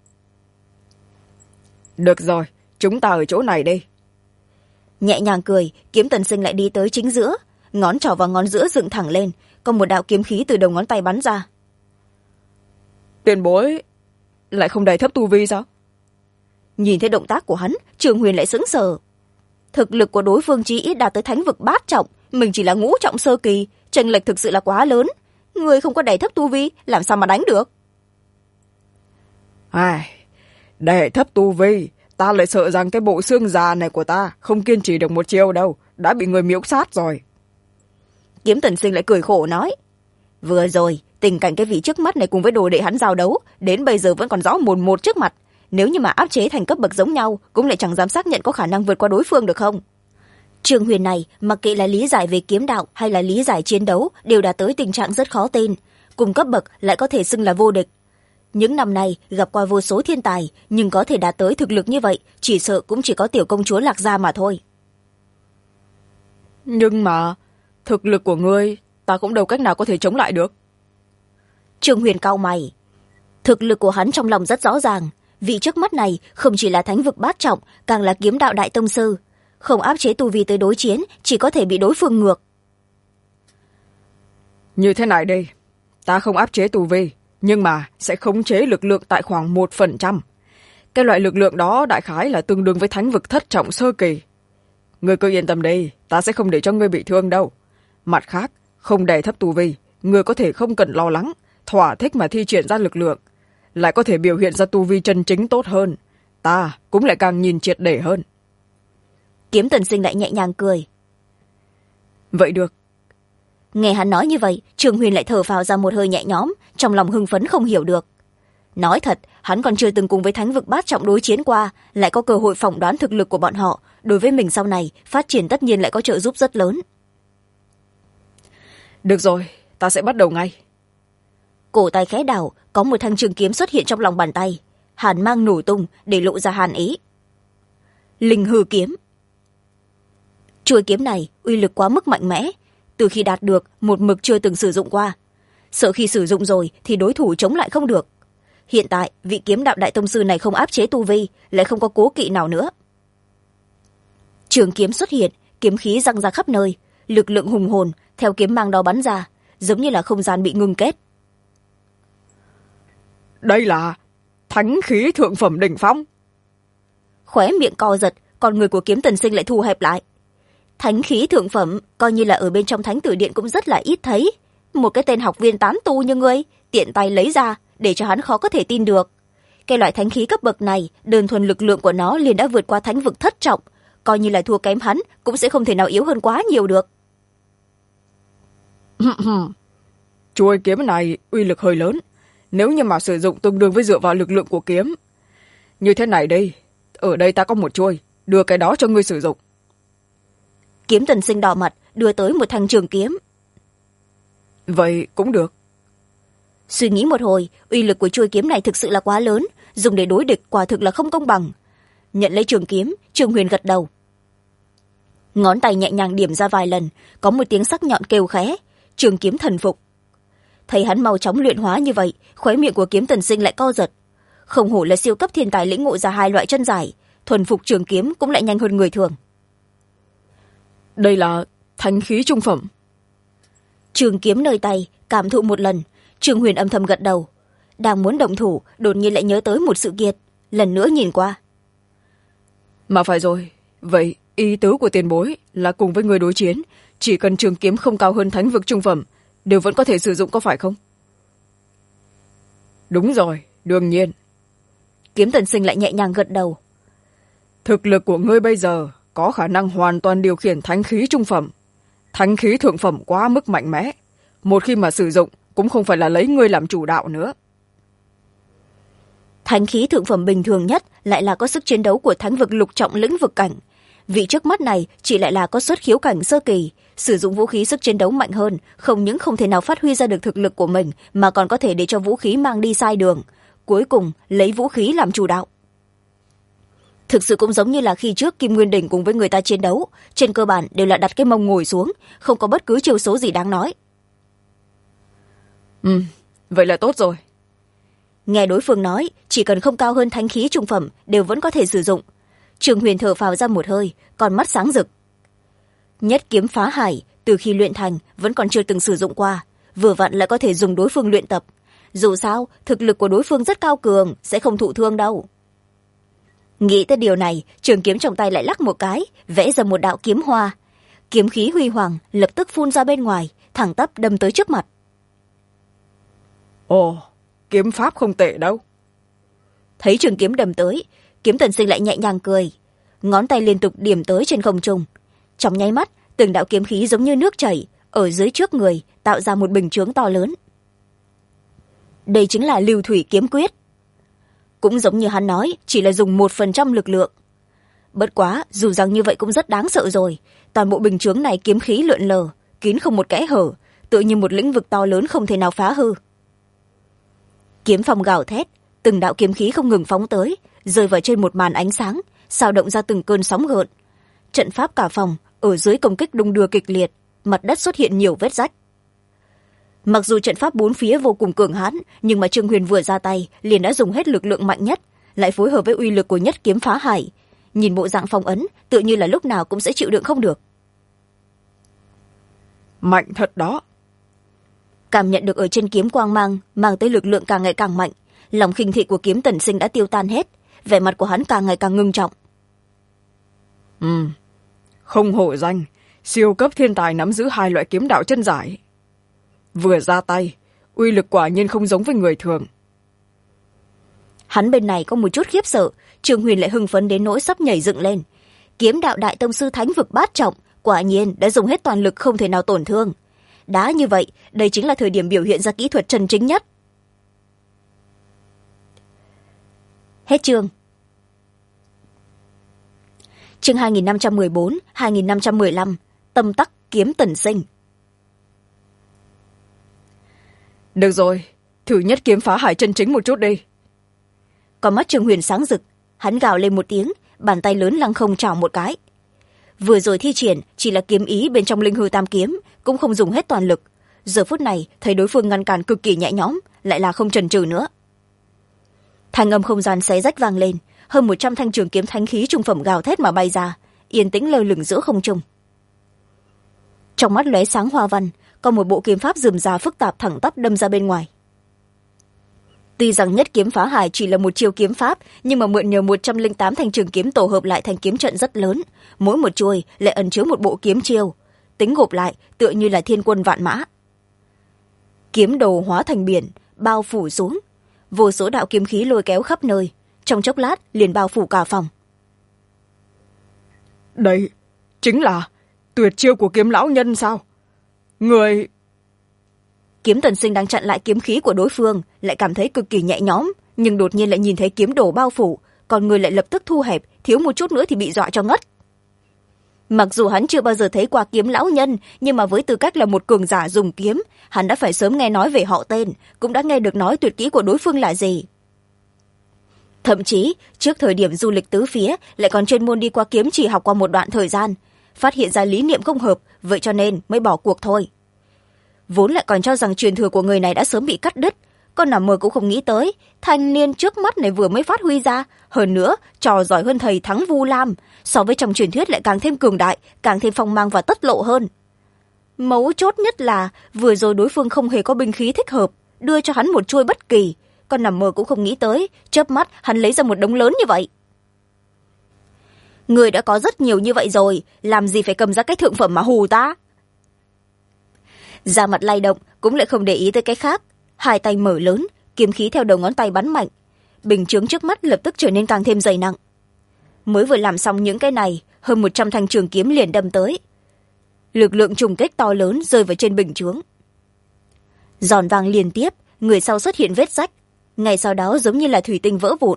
Được rồi, chúng ta ở chỗ này đi. Nhẹ nhàng cười, Kiếm Tần Sinh lại đi tới chính giữa, ngón trỏ và ngón giữa dựng thẳng lên, có một đạo kiếm khí từ đầu ngón tay bắn ra. Tiền bối lại không đầy thấp tu vi sao? Nhìn thấy động tác của hắn, Trường Huyền lại sững sờ. Thực lực của đối phương chí ít đạt tới thánh vực 8 trọng, mình chỉ là ngũ trọng sơ kỳ, chênh lệch thực sự là quá lớn. Người không có đẩy thấp tu vi, làm sao mà đánh được? Đẩy thấp tu vi, ta lại sợ rằng cái bộ xương già này của ta không kiên trì được một chiêu đâu, đã bị người miễu sát rồi. Kiếm Tần Sinh lại cười khổ nói. Vừa rồi, tình cảnh cái vị trước mắt này cùng với đồ đệ hắn giao đấu, đến bây giờ vẫn còn rõ mồn một trước mặt. Nếu như mà áp chế thành cấp bậc giống nhau, cũng lại chẳng dám xác nhận có khả năng vượt qua đối phương được không? Trương Huyền này, mặc kệ là lý giải về kiếm đạo hay là lý giải chiến đấu, đều đã tới tình trạng rất khó tin. Cùng cấp bậc lại có thể xưng là vô địch. Những năm này gặp qua vô số thiên tài, nhưng có thể đạt tới thực lực như vậy, chỉ sợ cũng chỉ có tiểu công chúa Lạc Gia mà thôi. Nhưng mà, thực lực của ngươi, ta cũng đâu cách nào có thể chống lại được. Trương Huyền cau mày. Thực lực của hắn trong lòng rất rõ ràng. Vị trước mắt này không chỉ là thánh vực 8 trọng, càng là kiếm đạo đại tông sư. Không áp chế tu vi tới đối chiến, chỉ có thể bị đối phương ngược. Như thế này đi, ta không áp chế tu vi, nhưng mà sẽ khống chế lực lượng tại khoảng 1%. Cái loại lực lượng đó đại khái là tương đương với thánh vực 7 trọng sơ kỳ. ngươi cứ yên tâm đi, ta sẽ không để cho ngươi bị thương đâu. Mặt khác, không đè thấp tu vi, ngươi có thể không cần lo lắng, thỏa thích mà thi triển ra lực lượng, lại có thể biểu hiện ra tu vi chân chính tốt hơn. Ta cũng lại càng nhìn triệt để hơn. Kiếm Tần Sinh lại nhẹ nhàng cười. Vậy được. Nghe hắn nói như vậy, Trường Huyền lại thở phào ra một hơi nhẹ nhõm, trong lòng hưng phấn không hiểu được. Nói thật, hắn còn chưa từng cùng với thánh vực bát trọng đối chiến qua, lại có cơ hội phỏng đoán thực lực của bọn họ, đối với mình sau này phát triển tất nhiên lại có trợ giúp rất lớn. Được rồi, ta sẽ bắt đầu ngay. Cổ tay khẽ đảo, có một thanh trường kiếm xuất hiện trong lòng bàn tay, hàn mang nổ tung để lộ ra hàn ý. Linh hư kiếm. Chuôi kiếm này uy lực quá mức mạnh mẽ, từ khi đạt được một mực chưa từng sử dụng qua, sợ khi sử dụng rồi thì đối thủ chống lại không được. Hiện tại vị kiếm đạo đại tông sư này không áp chế tu vi, lại không có cố kỵ nào nữa. Trường kiếm xuất hiện, kiếm khí răng ra khắp nơi, lực lượng hùng hồn theo kiếm mang đó bắn ra, giống như là không gian bị ngưng kết. Đây là thánh khí thượng phẩm đỉnh phong. Khóe miệng co giật, con người của Kiếm Tần Sinh lại thu hẹp lại. Thánh khí thượng phẩm coi như là ở bên trong thánh tử điện cũng rất là ít thấy, một cái tên học viên tán tu như ngươi tiện tay lấy ra để cho hắn khó có thể tin được. Cái loại thánh khí cấp bậc này, đơn thuần lực lượng của nó liền đã vượt qua thánh vực thất trọng, coi như là thua kém hắn cũng sẽ không thể nào yếu hơn quá nhiều được. Chuôi kiếm này uy lực hơi lớn, nếu như mà sử dụng tương đương với dựa vào lực lượng của kiếm. Như thế này đây, ở đây ta có một chuôi, đưa cái đó cho ngươi sử dụng. Kiếm Tần Sinh đỏ mặt, đưa tới một thanh trường kiếm. Vậy cũng được. Suy nghĩ một hồi, uy lực của chuôi kiếm này thực sự là quá lớn, dùng để đối địch quả thực là không công bằng. Nhận lấy trường kiếm, Trường Huyền gật đầu. Ngón tay nhẹ nhàng điểm ra vài lần, có một tiếng sắc nhọn kêu khẽ, trường kiếm thần phục. Thấy hắn mau chóng luyện hóa như vậy, khóe miệng của Kiếm Tần Sinh lại co giật. Không hổ là siêu cấp thiên tài lĩnh ngộ ra hai loại chân giải, thuần phục trường kiếm cũng lại nhanh hơn người thường. Đây là thánh khí trung phẩm. Trường kiếm nơi tay, cảm thụ một lần, Trường Huyền âm thầm gật đầu. Đang muốn động thủ, đột nhiên lại nhớ tới một sự kiện, lần nữa nhìn qua. Mà phải rồi, vậy ý tứ của tiền bối là cùng với người đối chiến, chỉ cần trường kiếm không cao hơn thánh vực trung phẩm, đều vẫn có thể sử dụng có phải không? Đúng rồi, đương nhiên. Kiếm Tần Sinh lại nhẹ nhàng gật đầu. Thực lực của ngươi bây giờ có khả năng hoàn toàn điều khiển thánh khí trung phẩm. Thánh khí thượng phẩm quá mức mạnh mẽ, một khi mà sử dụng cũng không phải là lấy ngươi làm chủ đạo nữa. Thánh khí thượng phẩm bình thường nhất lại là có sức chiến đấu của thánh vực lục trọng lĩnh vực cảnh. Vị trước mắt này chỉ lại là có xuất khiếu cảnh sơ kỳ, sử dụng vũ khí sức chiến đấu mạnh hơn, không những không thể nào phát huy ra được thực lực của mình, mà còn có thể để cho vũ khí mang đi sai đường, cuối cùng lấy vũ khí làm chủ đạo. Thực sự cũng giống như là khi trước Kim Nguyên Đỉnh cùng với người ta chiến đấu, trên cơ bản đều là đặt cái mông ngồi xuống, không có bất cứ chiêu số gì đáng nói. Vậy là tốt rồi. Nghe đối phương nói, chỉ cần không cao hơn thánh khí trung phẩm đều vẫn có thể sử dụng. Trường Huyền thở phào ra một hơi, con mắt sáng rực. Nhất kiếm phá hải, từ khi luyện thành vẫn còn chưa từng sử dụng qua, vừa vặn lại có thể dùng đối phương luyện tập. Dù sao, thực lực của đối phương rất cao cường, sẽ không thụ thương đâu. Nghĩ tới điều này, trường kiếm trong tay lại lắc một cái, vẽ ra một đạo kiếm hoa. Kiếm khí huy hoàng lập tức phun ra bên ngoài, thẳng tắp đâm tới trước mặt. Ồ, kiếm pháp không tệ đâu. Thấy trường kiếm đâm tới, Kiếm Tần Sinh lại nhẹ nhàng cười, ngón tay liên tục điểm tới trên không trung. Trong nháy mắt, từng đạo kiếm khí giống như nước chảy ở dưới trước người, tạo ra một bình chướng to lớn. Đây chính là Lưu Thủy Kiếm Quyết. Cũng giống như hắn nói, chỉ là dùng 1% lực lượng. Bất quá, dù rằng như vậy cũng rất đáng sợ rồi. Toàn bộ bình chướng này kiếm khí lượn lờ, kín không một kẽ hở, tự như một lĩnh vực to lớn không thể nào phá hư. Kiếm phong gào thét, từng đạo kiếm khí không ngừng phóng tới, rơi vào trên một màn ánh sáng, xao động ra từng cơn sóng gợn. Trận pháp cả phòng ở dưới công kích đung đưa kịch liệt, mặt đất xuất hiện nhiều vết rách. Mặc dù trận pháp bốn phía vô cùng cường hãn, nhưng mà Trương Huyền vừa ra tay liền đã dùng hết lực lượng mạnh nhất, lại phối hợp với uy lực của nhất kiếm phá hải. Nhìn bộ dạng phong ấn, tự như là lúc nào cũng sẽ chịu đựng không được. Mạnh thật đó. Cảm nhận được ở trên kiếm quang mang tới lực lượng càng ngày càng mạnh, lòng khinh thị của Kiếm Tần Sinh đã tiêu tan hết, vẻ mặt của hắn càng ngày càng ngưng trọng. không hổ danh siêu cấp thiên tài nắm giữ hai loại kiếm đạo chân giải. Vừa ra tay, uy lực quả nhiên không giống với người thường. Hắn bên này có một chút khiếp sợ, Trương Huyền lại hưng phấn đến nỗi sắp nhảy dựng lên. Kiếm đạo đại tông sư thánh vực bát trọng quả nhiên đã dùng hết toàn lực, không thể nào tổn thương. Đã như vậy, đây chính là thời điểm biểu hiện ra kỹ thuật chân chính nhất. Hết chương. Chương 2514-2515, tâm tắc kiếm tần sinh. Được rồi, thử nhất kiếm phá hải chân chính một chút đi. Con mắt Trương Huyền sáng rực, hắn gào lên một tiếng, bàn tay lớn lăng không chảo một cái. Vừa rồi thi triển chỉ là kiếm ý bên trong linh hư tam kiếm, cũng không dùng hết toàn lực. Giờ phút này thấy đối phương ngăn cản cực kỳ nhẹ nhõm, lại là không chần chừ nữa. Thanh âm không gian xé rách vang lên, hơn 100 thanh trường kiếm thánh khí trung phẩm gào thét mà bay ra, yên tĩnh lơ lửng giữa không trung. Trong mắt lóe sáng hoa văn, có một bộ kiếm pháp rườm rà phức tạp thẳng tắp đâm ra bên ngoài. Tuy rằng nhất kiếm phá hải chỉ là một chiêu kiếm pháp, nhưng mà mượn nhờ 108 thanh trường kiếm tổ hợp lại thành kiếm trận rất lớn, mỗi một chuôi lại ẩn chứa một bộ kiếm chiêu, tính gộp lại tựa như là thiên quân vạn mã. Kiếm đồ hóa thành biển, bao phủ xuống, vô số đạo kiếm khí lôi kéo khắp nơi, trong chốc lát liền bao phủ cả phòng. Đây chính là tuyệt chiêu của kiếm lão nhân sao? Người... Kiếm tần sinh đang chặn lại kiếm khí của đối phương, lại cảm thấy cực kỳ nhẹ nhõm, nhưng đột nhiên lại nhìn thấy kiếm đồ bao phủ, còn người lại lập tức thu hẹp, thiếu một chút nữa thì bị dọa cho ngất. Mặc dù hắn chưa bao giờ thấy qua kiếm lão nhân, nhưng mà với tư cách là một cường giả dùng kiếm, hắn đã phải sớm nghe nói về họ tên, cũng đã nghe được nói tuyệt kỹ của đối phương là gì. Thậm chí trước thời điểm du lịch tứ phía lại còn chuyên môn đi qua kiếm chỉ học qua một đoạn thời gian, phát hiện ra lý niệm không hợp, vậy cho nên mới bỏ cuộc thôi. Vốn lại còn cho rằng truyền thừa của người này đã sớm bị cắt đứt, con nằm mơ cũng không nghĩ tới thanh niên trước mắt này vừa mới phát huy ra, hơn nữa trò giỏi hơn thầy thắng Vu Lam, so với trong truyền thuyết lại càng thêm cường đại, càng thêm phong mang và tất lộ hơn. Mấu chốt nhất là vừa rồi đối phương không hề có binh khí thích hợp, đưa cho hắn một chuôi bất kỳ, con nằm mơ cũng không nghĩ tới chớp mắt hắn lấy ra một đống lớn như vậy. Người đã có rất nhiều như vậy rồi, làm gì phải cầm ra cái thượng phẩm mà hù ta? Da mặt lay động cũng lại không để ý tới cái khác, hai tay mở lớn, kiếm khí theo đầu ngón tay bắn mạnh, bình chướng trước mắt lập tức trở nên càng thêm dày nặng. Mới vừa làm xong những cái này, hơn 100 thanh trường kiếm liền đâm tới, lực lượng trùng kích to lớn rơi vào trên bình chướng. Giòn vang liên tiếp, người sau xuất hiện vết rách, ngay sau đó giống như là thủy tinh vỡ vụn.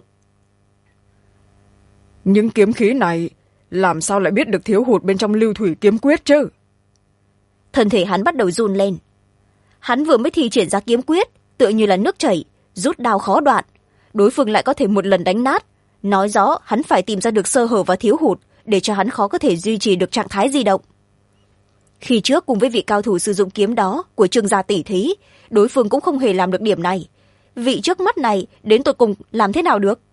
Những kiếm khí này làm sao lại biết được thiếu hụt bên trong lưu thủy kiếm quyết chứ? Thân thể hắn bắt đầu run lên. Hắn vừa mới thi triển ra kiếm quyết, tựa như là nước chảy, rút đao khó đoạn, đối phương lại có thể một lần đánh nát, nói rõ hắn phải tìm ra được sơ hở và thiếu hụt, để cho hắn khó có thể duy trì được trạng thái di động. Khi trước cùng với vị cao thủ sử dụng kiếm đó của Trương gia tỷ thí, đối phương cũng không hề làm được điểm này. Vị trước mắt này đến tột cùng làm thế nào được?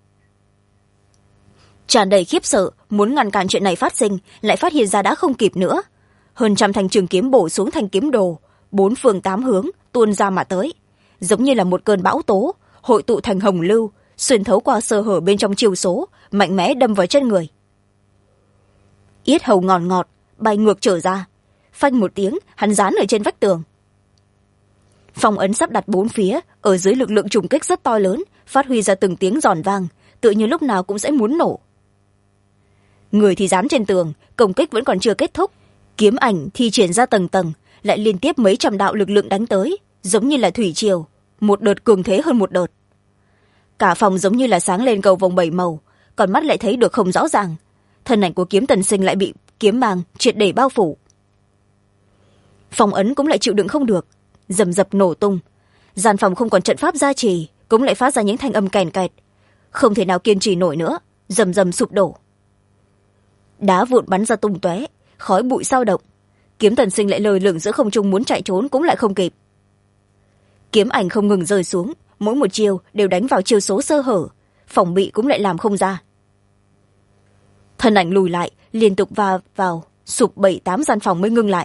Tràn đầy khiếp sợ, muốn ngăn cản chuyện này phát sinh, lại phát hiện ra đã không kịp nữa. Hơn trăm thanh trường kiếm bổ xuống thành kiếm đồ, 4 phương 8 hướng tuôn ra mà tới, giống như là một cơn bão tố, hội tụ thành hồng lưu, xuyên thấu qua sơ hở bên trong chiêu số, mạnh mẽ đâm vào chân người. Yết hầu ngọt ngọt bay ngược trở ra, phanh một tiếng hắn dán ở trên vách tường. Phong ấn sắp đặt 4 phía, ở dưới lực lượng trùng kích rất to lớn, phát huy ra từng tiếng giòn vang, tự như lúc nào cũng sẽ muốn nổ. Người thì dán trên tường, công kích vẫn còn chưa kết thúc, kiếm ảnh thi triển ra tầng tầng, lại liên tiếp mấy trăm đạo lực lượng đánh tới, giống như là thủy triều, một đợt cường thế hơn một đợt. Cả phòng giống như là sáng lên cầu vồng 7 màu, còn mắt lại thấy được không rõ ràng, thân ảnh của kiếm tần sinh lại bị kiếm màng triệt để bao phủ. Phong ấn cũng lại chịu đựng không được, rầm rập nổ tung, gian phòng không còn trận pháp gia trì cũng lại phát ra những thanh âm kèn kẹt, không thể nào kiên trì nổi nữa, rầm rầm sụp đổ. Đá vụn bắn ra tung tóe, khói bụi sao động, kiếm tần sinh lại lơ lửng giữa không trung, muốn chạy trốn cũng lại không kịp. Kiếm ảnh không ngừng rơi xuống, mỗi một chiêu đều đánh vào chiêu số sơ hở, phòng bị cũng lại làm không ra. Thân ảnh lùi lại, liên tục vào sụp 7-8 gian phòng mới ngưng lại.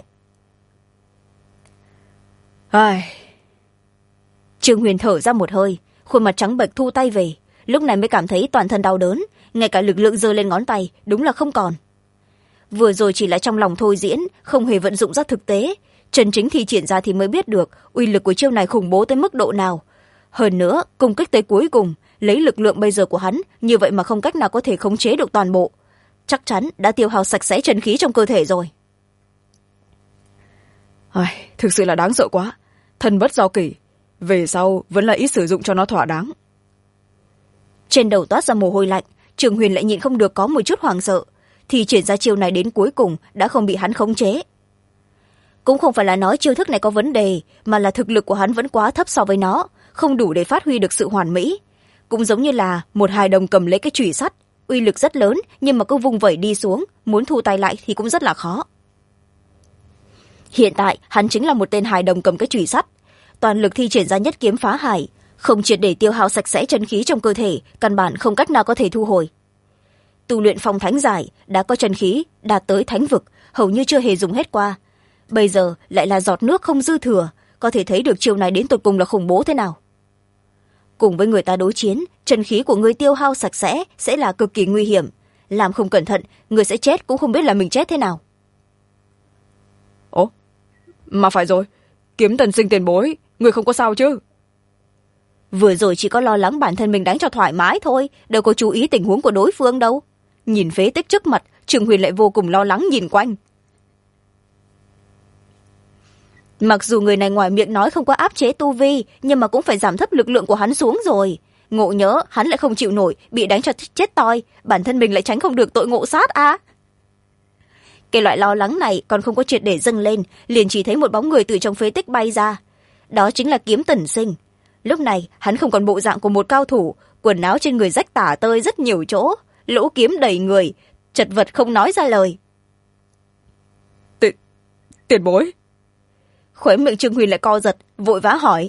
Trương Huyền thở ra một hơi, khuôn mặt trắng bệch thu tay về, lúc này mới cảm thấy toàn thân đau đớn, ngay cả lực lượng giơ lên ngón tay đúng là không còn. vừa rồi chỉ là trong lòng thôi diễn, không hề vận dụng ra thực tế. Chân chính thi triển ra thì mới biết được uy lực của chiêu này khủng bố tới mức độ nào. Hơn nữa, công kích tới cuối cùng, lấy lực lượng bây giờ của hắn, như vậy mà không cách nào có thể khống chế được toàn bộ. Chắc chắn đã tiêu hao sạch sẽ chân khí trong cơ thể rồi. Thực sự là đáng sợ quá. Thân bất do kỷ, về sau vẫn là ít sử dụng cho nó thỏa đáng. Trên đầu toát ra mồ hôi lạnh, Trường Huyền lại nhịn không được có một chút hoảng sợ. Thì triển ra chiêu này đến cuối cùng đã không bị hắn khống chế. Cũng không phải là nói chiêu thức này có vấn đề, mà là thực lực của hắn vẫn quá thấp so với nó, không đủ để phát huy được sự hoàn mỹ. Cũng giống như là một hài đồng cầm lấy cái chùy sắt, uy lực rất lớn, nhưng mà cứ vung vẩy đi xuống, muốn thu tay lại thì cũng rất là khó. Hiện tại hắn chính là một tên hài đồng cầm cái chùy sắt, toàn lực thi triển ra nhất kiếm phá hải, không triệt để tiêu hao sạch sẽ chân khí trong cơ thể, căn bản không cách nào có thể thu hồi. Tu luyện phong thánh giải đã có chân khí đạt tới thánh vực, hầu như chưa hề dùng hết qua, bây giờ lại là giọt nước không dư thừa, có thể thấy được chiêu này đến tột cùng là khủng bố thế nào. Cùng với người ta đối chiến, chân khí của người tiêu hao sạch sẽ là cực kỳ nguy hiểm, làm không cẩn thận người sẽ chết cũng không biết là mình chết thế nào. Ồ, mà phải rồi, Kiếm Tần Sinh tiền bối, người không có sao chứ? Vừa rồi chỉ có lo lắng bản thân mình đánh cho thoải mái thôi, đâu có chú ý tình huống của đối phương đâu. Nhìn phế tích trước mặt, Trường Huyền lại vô cùng lo lắng nhìn quanh. Mặc dù người này ngoài miệng nói không có áp chế tu vi, nhưng mà cũng phải giảm thấp lực lượng của hắn xuống rồi. Ngộ nhỡ hắn lại không chịu nổi, bị đánh cho chết toi, bản thân mình lại tránh không được tội ngộ sát à. Cái loại lo lắng này còn không có triệt để dâng lên, liền chỉ thấy một bóng người từ trong phế tích bay ra. Đó chính là Kiếm Tần Sinh. Lúc này hắn không còn bộ dạng của một cao thủ, quần áo trên người rách tả tơi rất nhiều chỗ, lỗ kiếm đầy người, chật vật không nói ra lời. Tiền bối. Khóe miệng Trương Huyền lại co giật, vội vã hỏi.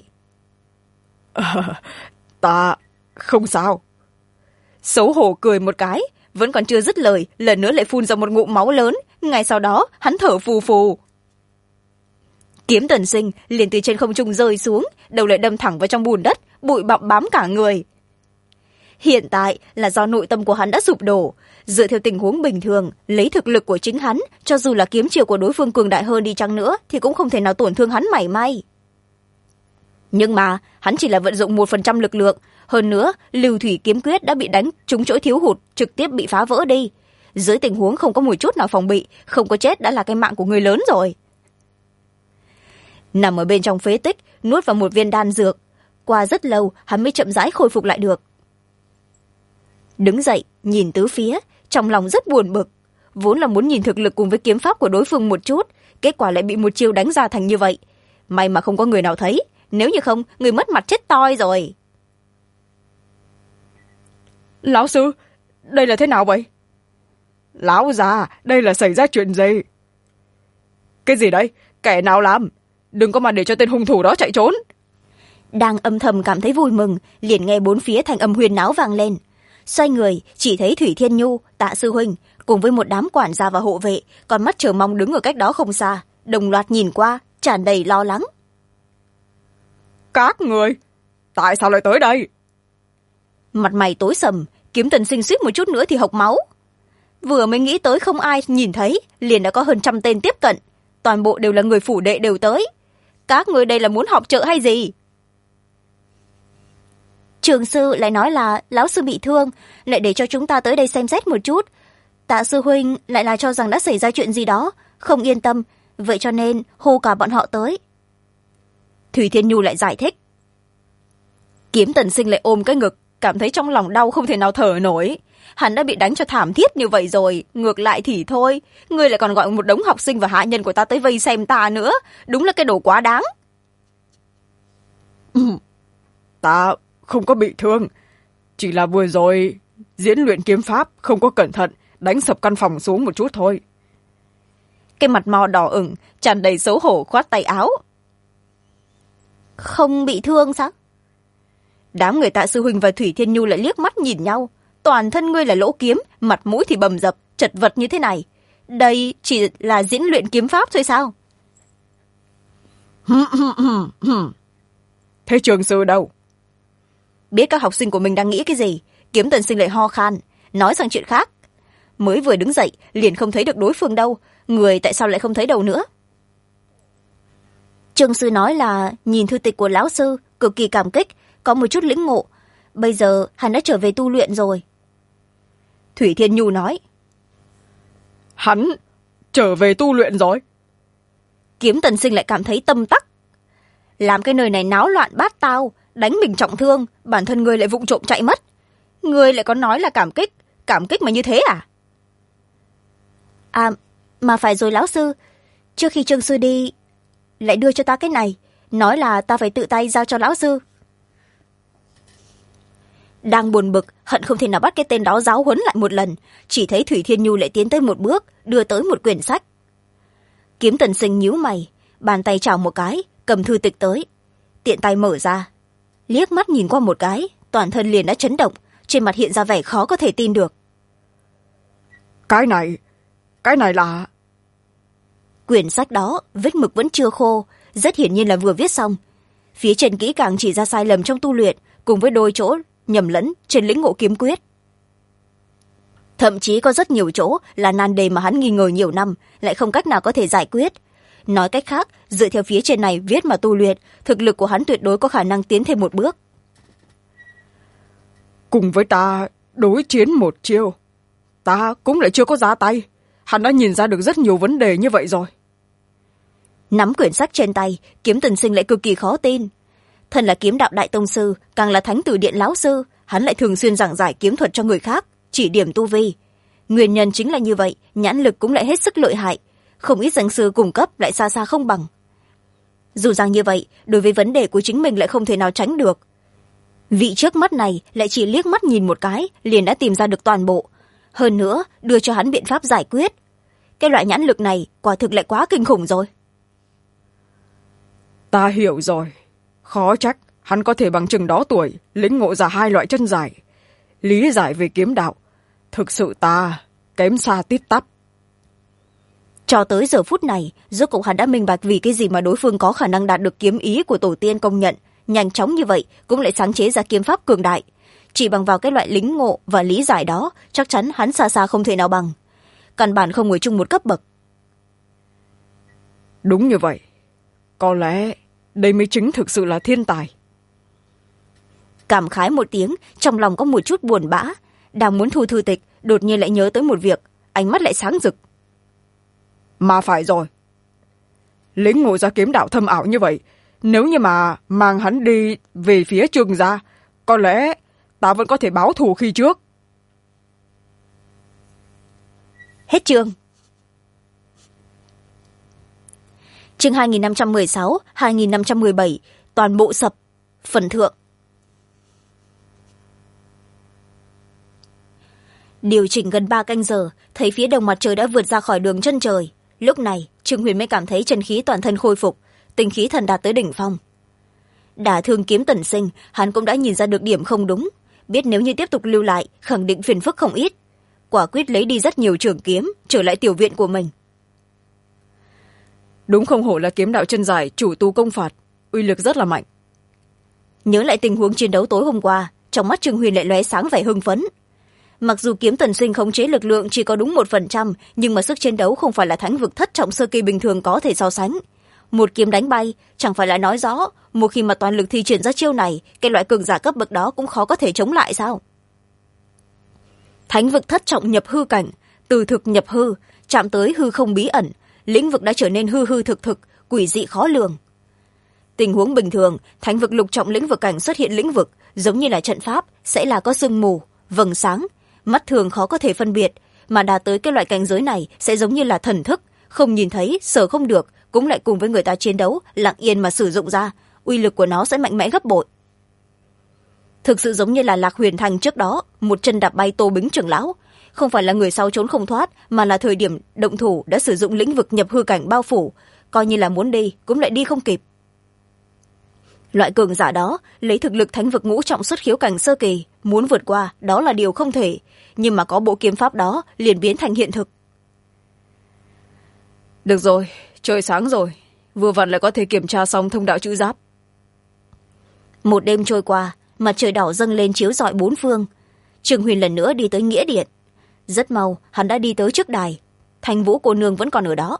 Ta không sao. Xấu hổ cười một cái, vẫn còn chưa dứt lời, lần nữa lại phun ra một ngụm máu lớn, ngay sau đó hắn thở phù phù. Kiếm Tần Sinh liền từ trên không trung rơi xuống, đầu lại đâm thẳng vào trong bùn đất, bụi bặm bám cả người. Hiện tại là do nội tâm của hắn đã sụp đổ, dựa theo tình huống bình thường, lấy thực lực của chính hắn, cho dù là kiếm chiêu của đối phương cường đại hơn đi chăng nữa thì cũng không thể nào tổn thương hắn mảy may. Nhưng mà hắn chỉ là vận dụng 1% lực lượng, hơn nữa Lưu Thủy kiếm quyết đã bị đánh trúng chỗ thiếu hụt, trực tiếp bị phá vỡ đi. Dưới tình huống không có một chút nào phòng bị, không có chết đã là cái mạng của người lớn rồi. Nằm ở bên trong phế tích, nuốt vào một viên đan dược, qua rất lâu hắn mới chậm rãi khôi phục lại được. Đứng dậy nhìn tứ phía, trong lòng rất buồn bực, vốn là muốn nhìn thực lực cùng với kiếm pháp của đối phương một chút, kết quả lại bị một chiêu đánh ra thành như vậy. May mà không có người nào thấy, nếu như không người mất mặt chết toi rồi. Lão sư, đây là thế nào vậy? Lão già, đây là xảy ra chuyện gì? Cái gì đấy? Kẻ nào làm? Đừng có mà để cho tên hung thủ đó chạy trốn. Đang âm thầm cảm thấy vui mừng, liền nghe bốn phía thành âm huyền náo vang lên. Xoay người chỉ thấy Thủy Thiên Nhu, Tạ sư huynh cùng với một đám quản gia và hộ vệ, con mắt chờ mong đứng ở cách đó không xa, đồng loạt nhìn qua, tràn đầy lo lắng. Các người, tại sao lại tới đây? Mặt mày tối sầm, Kiếm Tần Sinh suýt một chút nữa thì hộc máu. Vừa mới nghĩ tới không ai nhìn thấy, liền đã có hơn 100 tên tiếp cận, toàn bộ đều là người phủ đệ đều tới. Các người đây là muốn họp chợ hay gì? Trường sư lại nói là lão sư bị thương, lại để cho chúng ta tới đây xem xét một chút. Tạ sư huynh lại là cho rằng đã xảy ra chuyện gì đó, không yên tâm, vậy cho nên hô cả bọn họ tới. Thủy Thiên Nhu lại giải thích. Kiếm Tần Sinh lại ôm cái ngực, cảm thấy trong lòng đau không thể nào thở nổi. Hắn đã bị đánh cho thảm thiết như vậy rồi, ngược lại thì thôi, ngươi lại còn gọi một đống học sinh và hạ nhân của ta tới vây xem ta nữa, đúng là cái đồ quá đáng. Ta không có bị thương, chỉ là vừa rồi diễn luyện kiếm pháp không có cẩn thận, đánh sập căn phòng xuống một chút thôi. Cái mặt mò đỏ ửng, tràn đầy xấu hổ khoát tay áo. Không bị thương sao? Đám người Tạ sư huynh và Thủy Thiên Nhu lại liếc mắt nhìn nhau. Toàn thân ngươi là lỗ kiếm, mặt mũi thì bầm dập, chật vật như thế này. Đây chỉ là diễn luyện kiếm pháp thôi sao? Thế trường sư đâu? Biết các học sinh của mình đang nghĩ cái gì, Kiếm Tần Sinh lại ho khan, nói sang chuyện khác. mới vừa đứng dậy liền không thấy được đối phương đâu, người tại sao lại không thấy đâu nữa? Trương sư nói là nhìn thư tịch của lão sư cực kỳ cảm kích, có một chút lĩnh ngộ, bây giờ hắn đã trở về tu luyện rồi. Thủy Thiên Nhu nói. Hắn trở về tu luyện rồi? Kiếm Tần Sinh lại cảm thấy tâm tắc. Làm cái nơi này náo loạn bát tao, đánh mình trọng thương, bản thân ngươi lại vụng trộm chạy mất, ngươi lại có nói là cảm kích mà như thế à? À, mà phải rồi lão sư, trước khi Trương sư đi lại đưa cho ta cái này, nói là ta phải tự tay giao cho lão sư. Đang buồn bực hận không thể nào bắt cái tên đó giáo huấn lại một lần, chỉ thấy Thủy Thiên Nhu lại tiến tới một bước, đưa tới một quyển sách. Kiếm Tần Sinh nhíu mày, bàn tay chào một cái, cầm thư tịch tới, tiện tay mở ra, liếc mắt nhìn qua một cái, toàn thân liền đã chấn động, trên mặt hiện ra vẻ khó có thể tin được. Cái này là... Quyển sách đó vết mực vẫn chưa khô, rất hiển nhiên là vừa viết xong. Phía trên kỹ càng chỉ ra sai lầm trong tu luyện, cùng với đôi chỗ nhầm lẫn trên lĩnh ngộ kiếm quyết. Thậm chí có rất nhiều chỗ là nan đề mà hắn nghi ngờ nhiều năm, lại không cách nào có thể giải quyết. Nói cách khác, dựa theo phía trên này viết mà tu luyện, thực lực của hắn tuyệt đối có khả năng tiến thêm một bước. Cùng với ta đối chiến một chiêu, ta cũng lại chưa có ra tay, hắn đã nhìn ra được rất nhiều vấn đề như vậy rồi. Nắm quyển sách trên tay, Kiếm Tần Sinh lại cực kỳ khó tin. Thân là kiếm đạo đại tông sư, càng là thánh tử điện lão sư, hắn lại thường xuyên giảng giải kiếm thuật cho người khác, chỉ điểm tu vi. Nguyên nhân chính là như vậy, nhãn lực cũng lại hết sức lợi hại, không ít danh sư cùng cấp lại xa xa không bằng. Dù rằng như vậy, đối với vấn đề của chính mình lại không thể nào tránh được. Vị trước mắt này lại chỉ liếc mắt nhìn một cái liền đã tìm ra được toàn bộ, hơn nữa đưa cho hắn biện pháp giải quyết. Cái loại nhãn lực này quả thực lại quá kinh khủng rồi. Ta hiểu rồi, khó trách hắn có thể bằng chừng đó tuổi lĩnh ngộ ra hai loại chân giải, lý giải về kiếm đạo. Thực sự ta kém xa tít tắp. Cho tới giờ phút này, rốt cuộc hắn đã minh bạch vì cái gì mà đối phương có khả năng đạt được kiếm ý của tổ tiên công nhận, nhanh chóng như vậy cũng lại sáng chế ra kiếm pháp cường đại. Chỉ bằng vào cái loại lĩnh ngộ và lý giải đó, chắc chắn hắn xa xa không thể nào bằng, căn bản không ngồi chung một cấp bậc. Đúng như vậy, có lẽ đây mới chính thực sự là thiên tài. Cảm khái một tiếng, trong lòng có một chút buồn bã, đang muốn thu thư tịch, đột nhiên lại nhớ tới một việc, ánh mắt lại sáng rực. Mà phải rồi, lĩnh ngộ ra kiếm đạo thâm ảo như vậy, nếu như mà mang hắn đi về phía Trương gia, có lẽ ta vẫn có thể báo thù khi trước. Hết chương. Chương 2516, 2517, toàn bộ sập, phần thượng. Điều chỉnh gần 3 canh giờ, thấy phía đông mặt trời đã vượt ra khỏi đường chân trời. Lúc này, Trương Huyền mới cảm thấy chân khí toàn thân khôi phục, tinh khí thần đạt tới đỉnh phong. Đả thương Kiếm Tần Sinh, hắn cũng đã nhìn ra được điểm không đúng, biết nếu như tiếp tục lưu lại, khẳng định phiền phức không ít. Quả quyết lấy đi rất nhiều trường kiếm, trở lại tiểu viện của mình. Đúng không hổ là kiếm đạo chân giải chủ tu công phạt, uy lực rất là mạnh. Nhớ lại tình huống chiến đấu tối hôm qua, trong mắt Trương Huyền lại lóe sáng vẻ hưng phấn. Mặc dù Kiếm Tần Sinh khống chế lực lượng chỉ có đúng 1%, nhưng mà sức chiến đấu không phải là thánh vực thất trọng sơ kỳ bình thường có thể so sánh. Một kiếm đánh bay, chẳng phải là nói rõ, một khi mà toàn lực thi triển ra chiêu này, cái loại cường giả cấp bậc đó cũng khó có thể chống lại sao? Thánh vực thất trọng nhập hư cảnh, từ thực nhập hư, chạm tới hư không bí ẩn, lĩnh vực đã trở nên hư hư thực thực, quỷ dị khó lường. Tình huống bình thường, thánh vực lục trọng lĩnh vực cảnh xuất hiện lĩnh vực, giống như là trận pháp, sẽ là có sương mù, vầng sáng, mắt thường khó có thể phân biệt, mà đạt tới cái loại cảnh giới này sẽ giống như là thần thức, không nhìn thấy, sờ không được, cũng lại cùng với người ta chiến đấu, lặng yên mà sử dụng ra, uy lực của nó sẽ mạnh mẽ gấp bội. Thực sự giống như là Lạc Huyền Thành trước đó, một chân đạp bay Tô Bính trưởng lão, không phải là người sau trốn không thoát, mà là thời điểm động thủ đã sử dụng lĩnh vực nhập hư cảnh bao phủ, coi như là muốn đi cũng lại đi không kịp. Loại cường giả đó lấy thực lực thánh vực ngũ trọng xuất khiếu cảnh sơ kỳ, muốn vượt qua đó là điều không thể, nhưng mà có bộ kiếm pháp đó liền biến thành hiện thực. Được rồi, trời sáng rồi, vừa vặn lại có thể kiểm tra xong thông đạo chữ giáp. Một đêm trôi qua, mặt trời đỏ dâng lên chiếu rọi bốn phương. Trương Huyền lần nữa đi tới nghĩa điện. rất mau hắn đã đi tới trước đài. Thanh Vũ cô nương vẫn còn ở đó.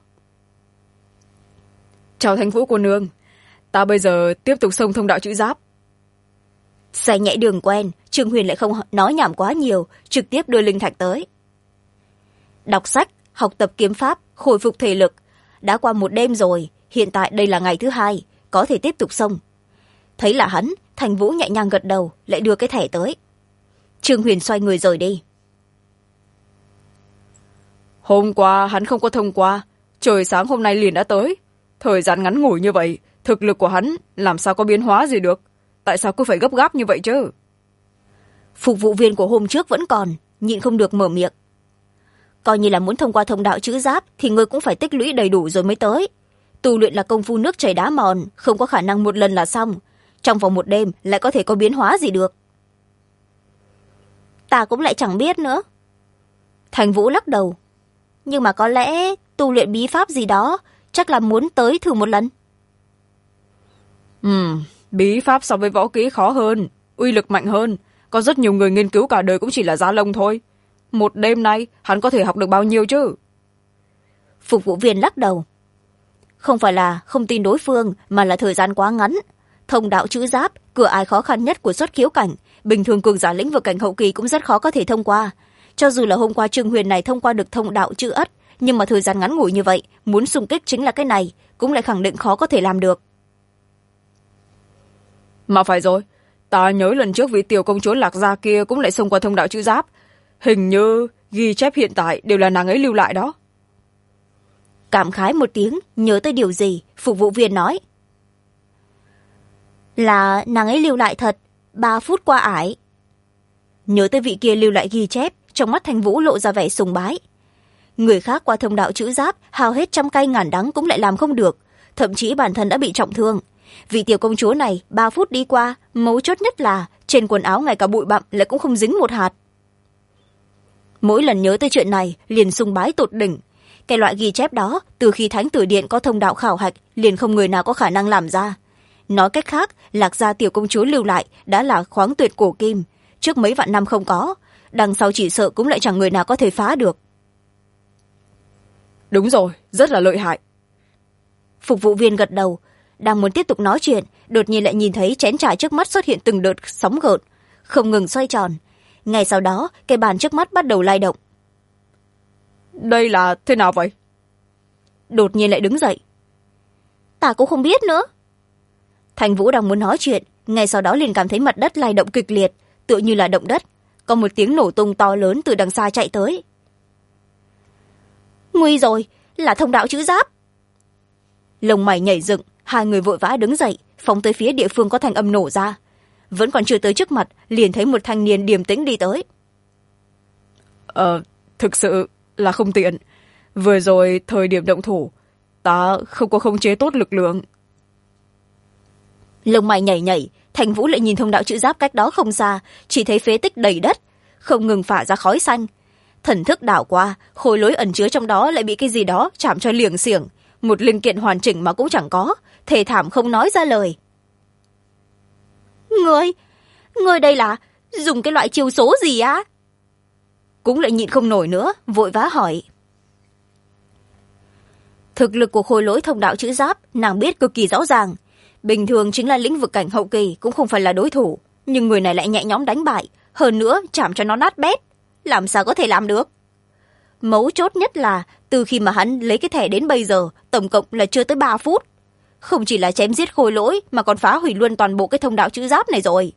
Chào Thanh Vũ cô nương, ta bây giờ tiếp tục xông thông đạo chữ giáp. Xe nhảy đường quen, Trương Huyền lại không nói nhảm quá nhiều, trực tiếp đưa linh thạch tới. Đọc sách, học tập kiếm pháp, khôi phục thể lực. Đã qua một đêm rồi, hiện tại đây là ngày thứ hai, có thể tiếp tục xông. Thấy là hắn, Thành Vũ nhẹ nhàng gật đầu, lại đưa cái thẻ tới. Trương Huyền xoay người rời đi. Hôm qua hắn không có thông qua, trời sáng hôm nay liền đã tới. Thời gian ngắn ngủi như vậy, thực lực của hắn làm sao có biến hóa gì được? Tại sao cứ phải gấp gáp như vậy chứ? Phục vụ viên của hôm trước vẫn còn, nhịn không được mở miệng. Coi như là muốn thông qua thông đạo chữ giáp thì ngươi cũng phải tích lũy đầy đủ rồi mới tới. Tu luyện là công phu nước chảy đá mòn, không có khả năng một lần là xong. Trong vòng một đêm lại có thể có biến hóa gì được. Ta cũng lại chẳng biết nữa. Thành Vũ lắc đầu. Nhưng mà có lẽ tu luyện bí pháp gì đó chắc là muốn tới thử một lần. Bí pháp so với võ kỹ khó hơn, uy lực mạnh hơn. Có rất nhiều người nghiên cứu cả đời cũng chỉ là da lông thôi. Một đêm nay hắn có thể học được bao nhiêu chứ? Phục vụ viên lắc đầu. Không phải là không tin đối phương, mà là thời gian quá ngắn. Thông đạo chữ giáp, cửa ải khó khăn nhất của xuất khiếu cảnh, bình thường cường giả lĩnh vực cảnh hậu kỳ cũng rất khó có thể thông qua. Cho dù là hôm qua Trương Huyền này thông qua được thông đạo chữ ất, nhưng mà thời gian ngắn ngủi như vậy, muốn xung kích chính là cái này, cũng lại khẳng định khó có thể làm được. Mà phải rồi, ta nhớ lần trước vị tiểu công chúa Lạc Gia kia cũng lại xông qua thông đạo chữ giáp. Hình như ghi chép hiện tại đều là nàng ấy lưu lại đó. Cảm khái một tiếng, nhớ tới điều gì, phục vụ viên nói. Là nàng ấy lưu lại thật, 3 phút qua ải. Nhớ tới vị kia lưu lại ghi chép, trong mắt Thanh Vũ lộ ra vẻ sùng bái. Người khác qua thông đạo chữ giáp, hao hết trăm cây ngàn đắng cũng lại làm không được, thậm chí bản thân đã bị trọng thương. Vị tiểu công chúa này 3 phút đi qua, mấu chốt nhất là trên quần áo ngay cả bụi bặm lại cũng không dính một hạt. Mỗi lần nhớ tới chuyện này liền sùng bái tột đỉnh. Cái loại ghi chép đó từ khi Thánh Tử Điện có thông đạo khảo hạch liền không người nào có khả năng làm ra. Nói cách khác, Lạc Gia tiểu công chúa lưu lại đã là khoáng tuyệt cổ kim, trước mấy vạn năm không có, đằng sau chỉ sợ cũng lại chẳng người nào có thể phá được. Đúng rồi, rất là lợi hại. Phục vụ viên gật đầu, đang muốn tiếp tục nói chuyện, đột nhiên lại nhìn thấy chén trà trước mắt xuất hiện từng đợt sóng gợn, không ngừng xoay tròn. Ngay sau đó, cái bàn trước mắt bắt đầu lay động. Đây là thế nào vậy? Đột nhiên lại đứng dậy. Ta cũng không biết nữa. Thành Vũ đang muốn nói chuyện, ngay sau đó liền cảm thấy mặt đất lay động kịch liệt, tựa như là động đất. Có một tiếng nổ tung to lớn từ đằng xa chạy tới. Nguy rồi, là thông đạo chữ giáp. Lông mày nhảy dựng, hai người vội vã đứng dậy, phóng tới phía địa phương có thanh âm nổ ra. Vẫn còn chưa tới trước mặt, liền thấy một thanh niên điềm tĩnh đi tới. Thực sự là không tiện. Vừa rồi thời điểm động thủ, ta không có khống chế tốt lực lượng. Lông mày nhảy nhảy, Thành Vũ lại nhìn thông đạo chữ giáp cách đó không xa, chỉ thấy phế tích đầy đất, không ngừng phả ra khói xanh. Thần thức đảo qua, khối lỗi ẩn chứa trong đó lại bị cái gì đó chạm cho liềng xiềng, một linh kiện hoàn chỉnh mà cũng chẳng có, thề thảm không nói ra lời. Ngươi đây là dùng cái loại chiêu số gì á? Cũng lại nhịn không nổi nữa, vội vã hỏi. Thực lực của khối lỗi thông đạo chữ giáp nàng biết cực kỳ rõ ràng, bình thường chính là lĩnh vực cảnh hậu kỳ cũng không phải là đối thủ, nhưng người này lại nhẹ nhõm đánh bại, hơn nữa chạm cho nó nát bét, làm sao có thể làm được? Mấu chốt nhất là từ khi mà hắn lấy cái thẻ đến bây giờ tổng cộng là chưa tới 3 phút, không chỉ là chém giết khối lỗi mà còn phá hủy luôn toàn bộ cái thông đạo chữ giáp này rồi.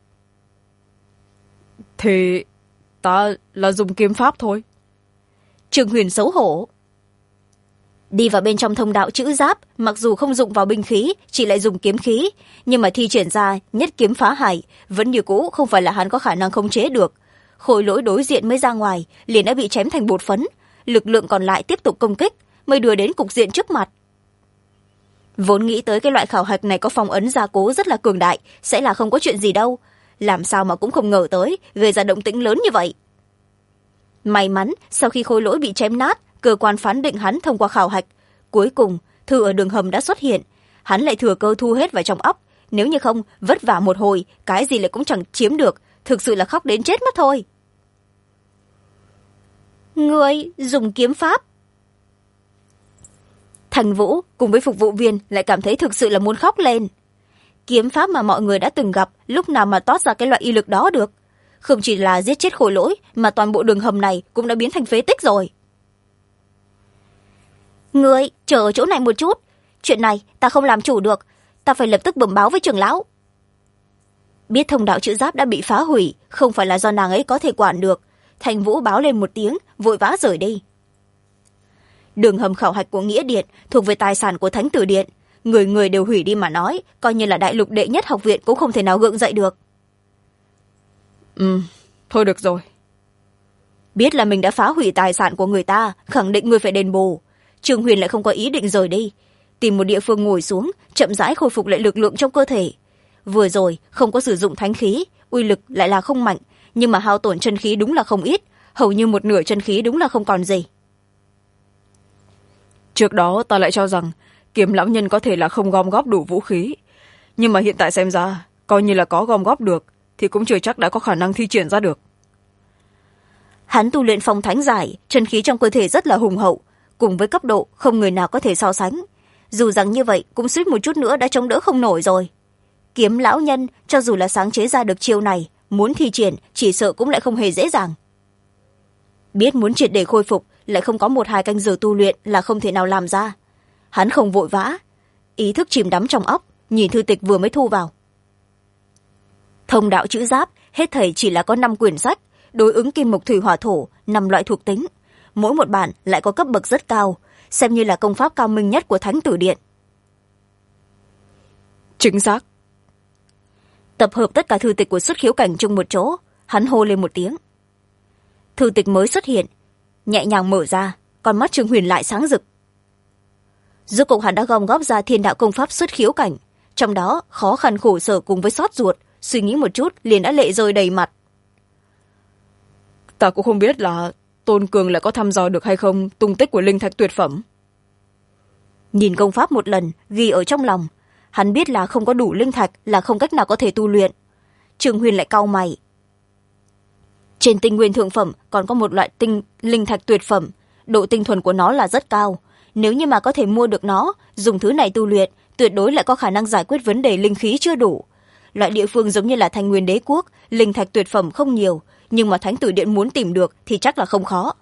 Thì ta là dùng kiếm pháp thôi. Trương Huyền xấu hổ. Đi vào bên trong thông đạo chữ giáp, mặc dù không dụng vào binh khí, chỉ lại dùng kiếm khí, nhưng mà thi triển ra nhất kiếm phá hải, vẫn như cũ không phải là hắn có khả năng khống chế được. Khối lỗi đối diện mới ra ngoài, liền đã bị chém thành bột phấn, lực lượng còn lại tiếp tục công kích, mới đưa đến cục diện trước mặt. Vốn nghĩ tới cái loại khảo hạch này có phong ấn gia cố rất là cường đại, sẽ là không có chuyện gì đâu, làm sao mà cũng không ngờ tới, gây ra động tĩnh lớn như vậy. May mắn, sau khi khối lỗi bị chém nát, cơ quan phán định hắn thông qua khảo hạch. Cuối cùng, thư ở đường hầm đã xuất hiện. Hắn lại thừa cơ thu hết vào trong óc. Nếu như không, vất vả một hồi, cái gì lại cũng chẳng chiếm được. Thực sự là khóc đến chết mất thôi. Ngươi dùng kiếm pháp? Thành Vũ cùng với phục vụ viên lại cảm thấy thực sự là muốn khóc lên. Kiếm pháp mà mọi người đã từng gặp lúc nào mà toát ra cái loại y lực đó được. Không chỉ là giết chết khôi lỗi mà toàn bộ đường hầm này cũng đã biến thành phế tích rồi. Ngươi chờ ở chỗ này một chút, chuyện này ta không làm chủ được, ta phải lập tức bẩm báo với trưởng lão. Biết thông đạo chữ giáp đã bị phá hủy, không phải là do nàng ấy có thể quản được, Thành Vũ báo lên một tiếng, vội vã rời đi. Đường hầm khảo hạch của Nghĩa Điện thuộc về tài sản của Thánh Tử Điện, người người đều hủy đi mà nói, coi như là đại lục đệ nhất học viện cũng không thể nào gượng dậy được. Thôi được rồi. Biết là mình đã phá hủy tài sản của người ta, khẳng định người phải đền bù. Trương Huyền lại không có ý định rời đi, tìm một địa phương ngồi xuống, chậm rãi khôi phục lại lực lượng trong cơ thể. Vừa rồi không có sử dụng thánh khí, uy lực lại là không mạnh, nhưng mà hao tổn chân khí đúng là không ít, hầu như một nửa chân khí đúng là không còn gì. Trước đó ta lại cho rằng Kiếm lão nhân có thể là không gom góp đủ vũ khí, nhưng mà hiện tại xem ra coi như là có gom góp được thì cũng chưa chắc đã có khả năng thi triển ra được. Hắn tu luyện phong thánh giải, chân khí trong cơ thể rất là hùng hậu, cùng với cấp độ không người nào có thể so sánh. Dù rằng như vậy cũng suýt một chút nữa đã chống đỡ không nổi rồi. Kiếm lão nhân cho dù là sáng chế ra được chiêu này, muốn thi triển chỉ sợ cũng lại không hề dễ dàng. Biết muốn triệt để khôi phục lại không có 1-2 canh giờ tu luyện là không thể nào làm ra. Hắn không vội vã, ý thức chìm đắm trong óc, nhìn thư tịch vừa mới thu vào. Thông đạo chữ giáp hết thảy chỉ là có 5 quyển sách, đối ứng kim mộc thủy hỏa thổ, 5 loại thuộc tính, mỗi một bản lại có cấp bậc rất cao, xem như là công pháp cao minh nhất của Thánh Tử Điện. Chính xác. Tập hợp tất cả thư tịch của Xuất Khiếu Cảnh chung một chỗ, hắn hô lên một tiếng. Thư tịch mới xuất hiện, nhẹ nhàng mở ra, con mắt Trương Huyền lại sáng rực. Rốt cuộc hắn đã gom góp ra thiên đạo công pháp Xuất Khiếu Cảnh, trong đó khó khăn khổ sở cùng với xót ruột, suy nghĩ một chút liền đã lệ rơi đầy mặt. Ta cũng không biết là Tôn Cường lại có thăm dò được hay không tung tích của linh thạch tuyệt phẩm. Nhìn công pháp một lần, ghi ở trong lòng, hắn biết là không có đủ linh thạch là không cách nào có thể tu luyện. Trương Huyền lại cau mày. Trên tinh nguyên thượng phẩm còn có một loại linh thạch tuyệt phẩm, độ tinh thuần của nó là rất cao. Nếu như mà có thể mua được nó, dùng thứ này tu luyện, tuyệt đối lại có khả năng giải quyết vấn đề linh khí chưa đủ. Loại địa phương giống như là Thanh Nguyên Đế Quốc, linh thạch tuyệt phẩm không nhiều, nhưng mà Thánh Tử Điện muốn tìm được thì chắc là không khó.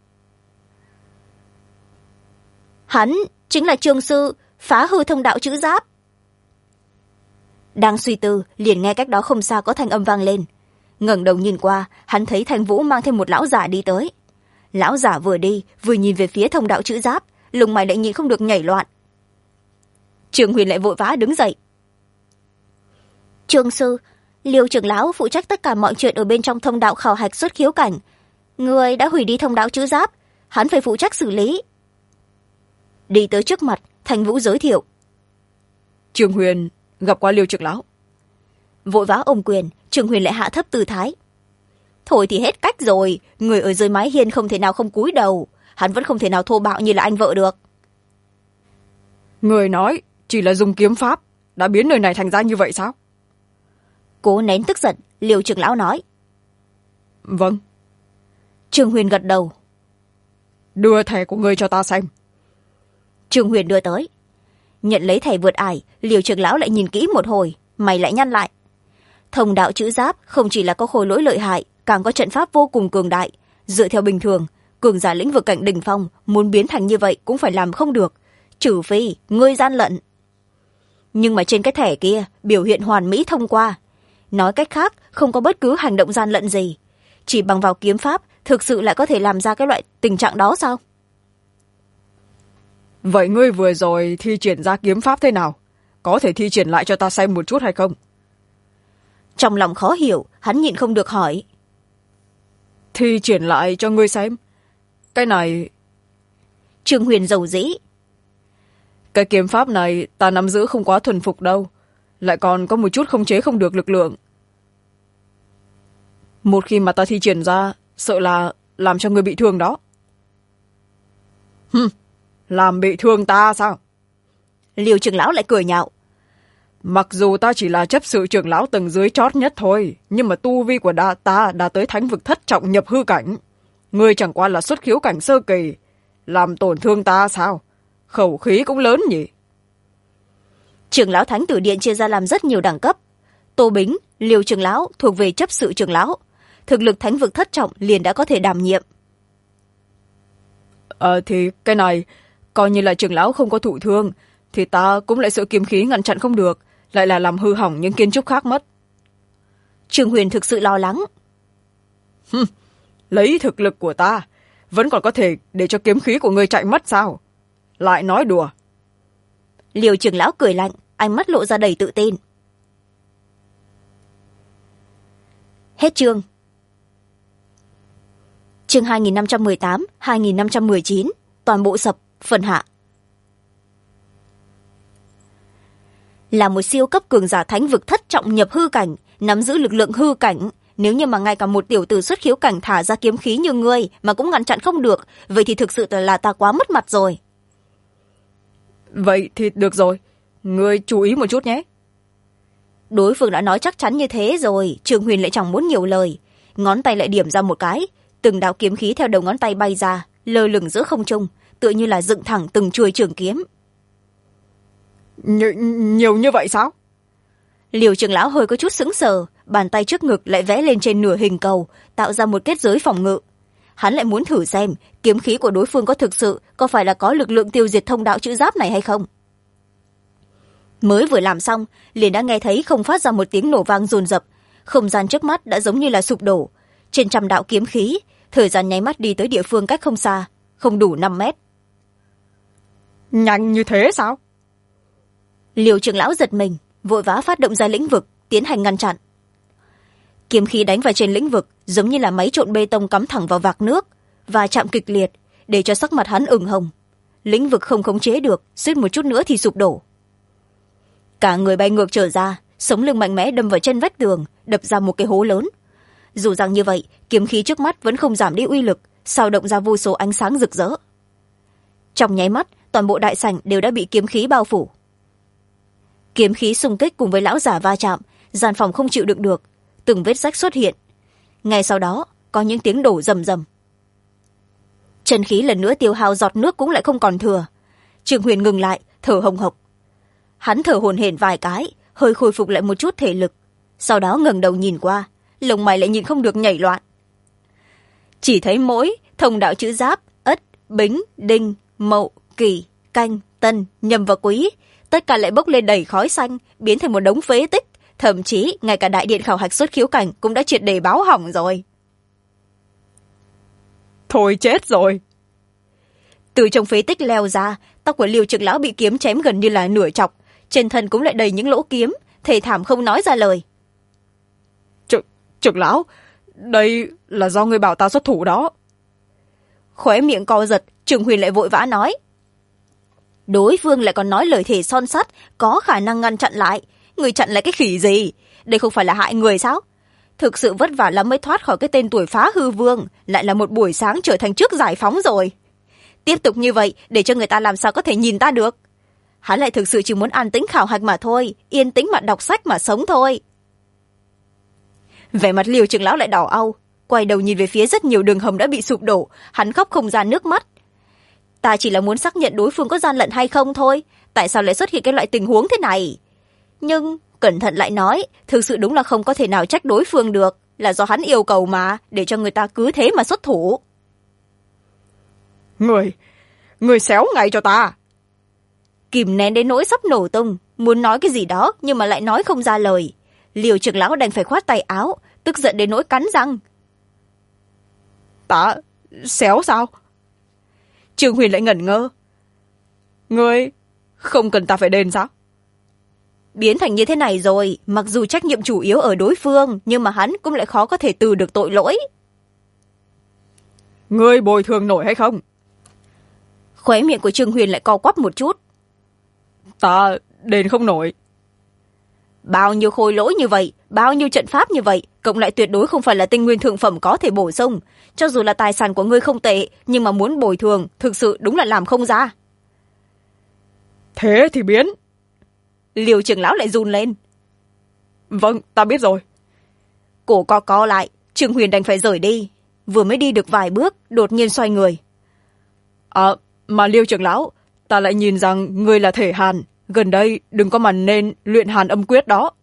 Hắn chính là Trương sư phá hư thông đạo chữ giáp. Đang suy tư, liền nghe cách đó không xa có thanh âm vang lên. Ngẩng đầu nhìn qua, hắn thấy Thành Vũ mang thêm một lão giả đi tới. Lão giả vừa đi vừa nhìn về phía thông đạo chữ giáp, lông mày lại nhìn không được nhảy loạn. Trương Huyền lại vội vã đứng dậy. Trương sư, Liêu trưởng lão phụ trách tất cả mọi chuyện ở bên trong thông đạo khảo hạch Xuất Khiếu Cảnh. Người đã hủy đi thông đạo chữ giáp, hắn phải phụ trách xử lý. Đi tới trước mặt, Thành Vũ giới thiệu. Trương Huyền gặp qua Liêu trưởng lão. Vội vã ôm quyền, Trương Huyền lại hạ thấp tư thái. Thôi thì hết cách rồi, người ở dưới mái hiên không thể nào không cúi đầu, hắn vẫn không thể nào thô bạo như là anh vợ được. Người nói chỉ là dùng kiếm pháp đã biến nơi này thành ra như vậy sao? Cố nén tức giận, Liêu trưởng lão nói. Vâng. Trương Huyền gật đầu. Đưa thẻ của người cho ta xem. Trương Huyền đưa tới. Nhận lấy thẻ vượt ải, Liêu trưởng lão lại nhìn kỹ một hồi, mày lại nhăn lại. Thông đạo chữ giáp không chỉ là có khối lỗi lợi hại, càng có trận pháp vô cùng cường đại. Dựa theo bình thường, cường giả lĩnh vực cảnh đỉnh phong muốn biến thành như vậy cũng phải làm không được, trừ phi ngươi gian lận. Nhưng mà trên cái thẻ kia biểu hiện hoàn mỹ thông qua, nói cách khác không có bất cứ hành động gian lận gì, chỉ bằng vào kiếm pháp thực sự lại có thể làm ra cái loại tình trạng đó sao? Vậy ngươi vừa rồi thi triển ra kiếm pháp thế nào? Có thể thi triển lại cho ta xem một chút hay không? Trong lòng khó hiểu, hắn nhịn không được hỏi. Thi triển lại cho ngươi xem. Cái này... Trương Huyền rầu rĩ. Cái kiếm pháp này ta nắm giữ không quá thuần phục đâu, lại còn có một chút không chế không được lực lượng. Một khi mà ta thi triển ra, sợ là làm cho ngươi bị thương đó. Làm bị thương ta sao? Liêu trưởng lão lại cười nhạo. Mặc dù ta chỉ là chấp sự trưởng lão tầng dưới chót nhất thôi, nhưng mà tu vi của ta đã tới thánh vực thất trọng nhập hư cảnh. ngươi chẳng qua là xuất khiếu cảnh sơ kỳ, làm tổn thương ta sao? Khẩu khí cũng lớn nhỉ. Trưởng lão Thánh Tử Điện chia ra làm rất nhiều đẳng cấp. Tô Bính, Liêu trưởng lão thuộc về chấp sự trưởng lão, thực lực thánh vực thất trọng liền đã có thể đảm nhiệm. Thì cái này coi như là trưởng lão không có thụ thương, thì ta cũng lại sợ kiếm khí ngăn chặn không được, lại là làm hư hỏng những kiến trúc khác mất. Trương Huyền thực sự lo lắng. Lấy thực lực của ta vẫn còn có thể để cho kiếm khí của ngươi chạy mất sao? Lại nói đùa. Liêu trưởng lão cười lạnh, ánh mắt lộ ra đầy tự tin. Hết chương. Chương 2518, 2519, toàn bộ sập, phần hạ. Là một siêu cấp cường giả thánh vực thất trọng nhập hư cảnh, nắm giữ lực lượng hư cảnh, nếu như mà ngay cả một tiểu tử xuất khiếu cảnh thả ra kiếm khí như ngươi mà cũng ngăn chặn không được, vậy thì thực sự là ta quá mất mặt rồi. Vậy thì được rồi, ngươi chú ý một chút nhé. Đối phương đã nói chắc chắn như thế rồi, Trương Huyền lại chẳng muốn nhiều lời, ngón tay lại điểm ra một cái, từng đạo kiếm khí theo đầu ngón tay bay ra, lơ lửng giữa không trung, tựa như là dựng thẳng từng chuôi trường kiếm. Nhiều như vậy sao? Liêu trưởng lão hơi có chút sững sờ, bàn tay trước ngực lại vẽ lên trên nửa hình cầu, tạo ra một kết giới phòng ngự. Hắn lại muốn thử xem kiếm khí của đối phương có thực sự có phải là có lực lượng tiêu diệt thông đạo chữ giáp này hay không. Mới vừa làm xong, liền đã nghe thấy không phát ra một tiếng nổ vang dồn dập, không gian trước mắt đã giống như là sụp đổ. Trên trăm đạo kiếm khí, thời gian nháy mắt đi tới địa phương cách không xa, không đủ 5 mét. Nhanh như thế sao? Liêu trưởng lão giật mình, vội vã phát động ra lĩnh vực, tiến hành ngăn chặn. Kiếm khí đánh vào trên lĩnh vực giống như là máy trộn bê tông cắm thẳng vào vạc nước, và chạm kịch liệt, để cho sắc mặt hắn ửng hồng. Lĩnh vực không khống chế được, suýt một chút nữa thì sụp đổ. Cả người bay ngược trở ra, sống lưng mạnh mẽ đâm vào chân vách tường, đập ra một cái hố lớn. Dù rằng như vậy, kiếm khí trước mắt vẫn không giảm đi uy lực, sao động ra vô số ánh sáng rực rỡ. Trong nháy mắt, toàn bộ đại sảnh đều đã bị kiếm khí bao phủ. Kiếm khí xung kích cùng với lão giả va chạm, gian phòng không chịu đựng được, từng vết rách xuất hiện. Ngay sau đó, có những tiếng đổ rầm rầm. Chân khí lần nữa tiêu hao, giọt nước cũng lại không còn thừa. Trương Huyền ngừng lại, thở hồng hộc. Hắn thở hổn hển vài cái, hơi khôi phục lại một chút thể lực, sau đó ngẩng đầu nhìn qua, lông mày lại nhìn không được nhảy loạn. Chỉ thấy mỗi thông đạo chữ giáp Ất, Bính, Đinh, Mậu, Kỷ, Canh, Tân, Nhâm và Quý, tất cả lại bốc lên đầy khói xanh, biến thành một đống phế tích, thậm chí ngay cả đại điện khảo hạch xuất khiếu cảnh cũng đã triệt để báo hỏng rồi. Thôi chết rồi. Từ trong phế tích leo ra, tóc của Liêu trưởng lão bị kiếm chém gần như là nửa chọc, trên thân cũng lại đầy những lỗ kiếm, thề thảm không nói ra lời. Trưởng lão, đây là do người bảo ta xuất thủ đó. Khóe miệng co giật, Trương Huyền lại vội vã nói. Đối phương lại còn nói lời thề son sắt, có khả năng ngăn chặn lại. Người chặn lại cái khỉ gì? Đây không phải là hại người sao? Thực sự vất vả lắm mới thoát khỏi cái tên tuổi phá hư vương, lại là một buổi sáng trở thành trước giải phóng rồi. Tiếp tục như vậy, để cho người ta làm sao có thể nhìn ta được? Hắn lại thực sự chỉ muốn an tĩnh khảo hạch mà thôi, yên tĩnh mà đọc sách mà sống thôi. Vẻ mặt Liêu trưởng lão lại đỏ au, quay đầu nhìn về phía rất nhiều đường hầm đã bị sụp đổ, hắn khóc không ra nước mắt. Ta chỉ là muốn xác nhận đối phương có gian lận hay không thôi, tại sao lại xuất hiện cái loại tình huống thế này? Nhưng cẩn thận lại nói, thực sự đúng là không có thể nào trách đối phương được, là do hắn yêu cầu mà, để cho người ta cứ thế mà xuất thủ. Người xéo ngay cho ta. Kìm nén đến nỗi sắp nổ tung, muốn nói cái gì đó nhưng mà lại nói không ra lời. Liêu trưởng lão đành phải khoát tay áo, tức giận đến nỗi cắn răng. Ta xéo sao? Trương Huyền lại ngẩn ngơ. Ngươi không cần ta phải đền sao? Biến thành như thế này rồi, mặc dù trách nhiệm chủ yếu ở đối phương, nhưng mà hắn cũng lại khó có thể từ được tội lỗi. Ngươi bồi thường nổi hay không? Khóe miệng của Trương Huyền lại co quắp một chút. Ta đền không nổi. Bao nhiêu khối lỗi như vậy, bao nhiêu trận pháp như vậy, cộng lại tuyệt đối không phải là tinh nguyên thượng phẩm có thể bổ sung. Cho dù là tài sản của ngươi không tệ, nhưng mà muốn bồi thường, thực sự đúng là làm không ra. Thế thì biến. Liêu trưởng lão lại run lên. Vâng, ta biết rồi. Cổ co lại, Trương Huyền đành phải rời đi. vừa mới đi được vài bước đột nhiên xoay người. Mà Liêu trưởng lão, ta lại nhìn rằng ngươi là thể hàn, gần đây đừng có mà nên luyện hàn âm quyết đó.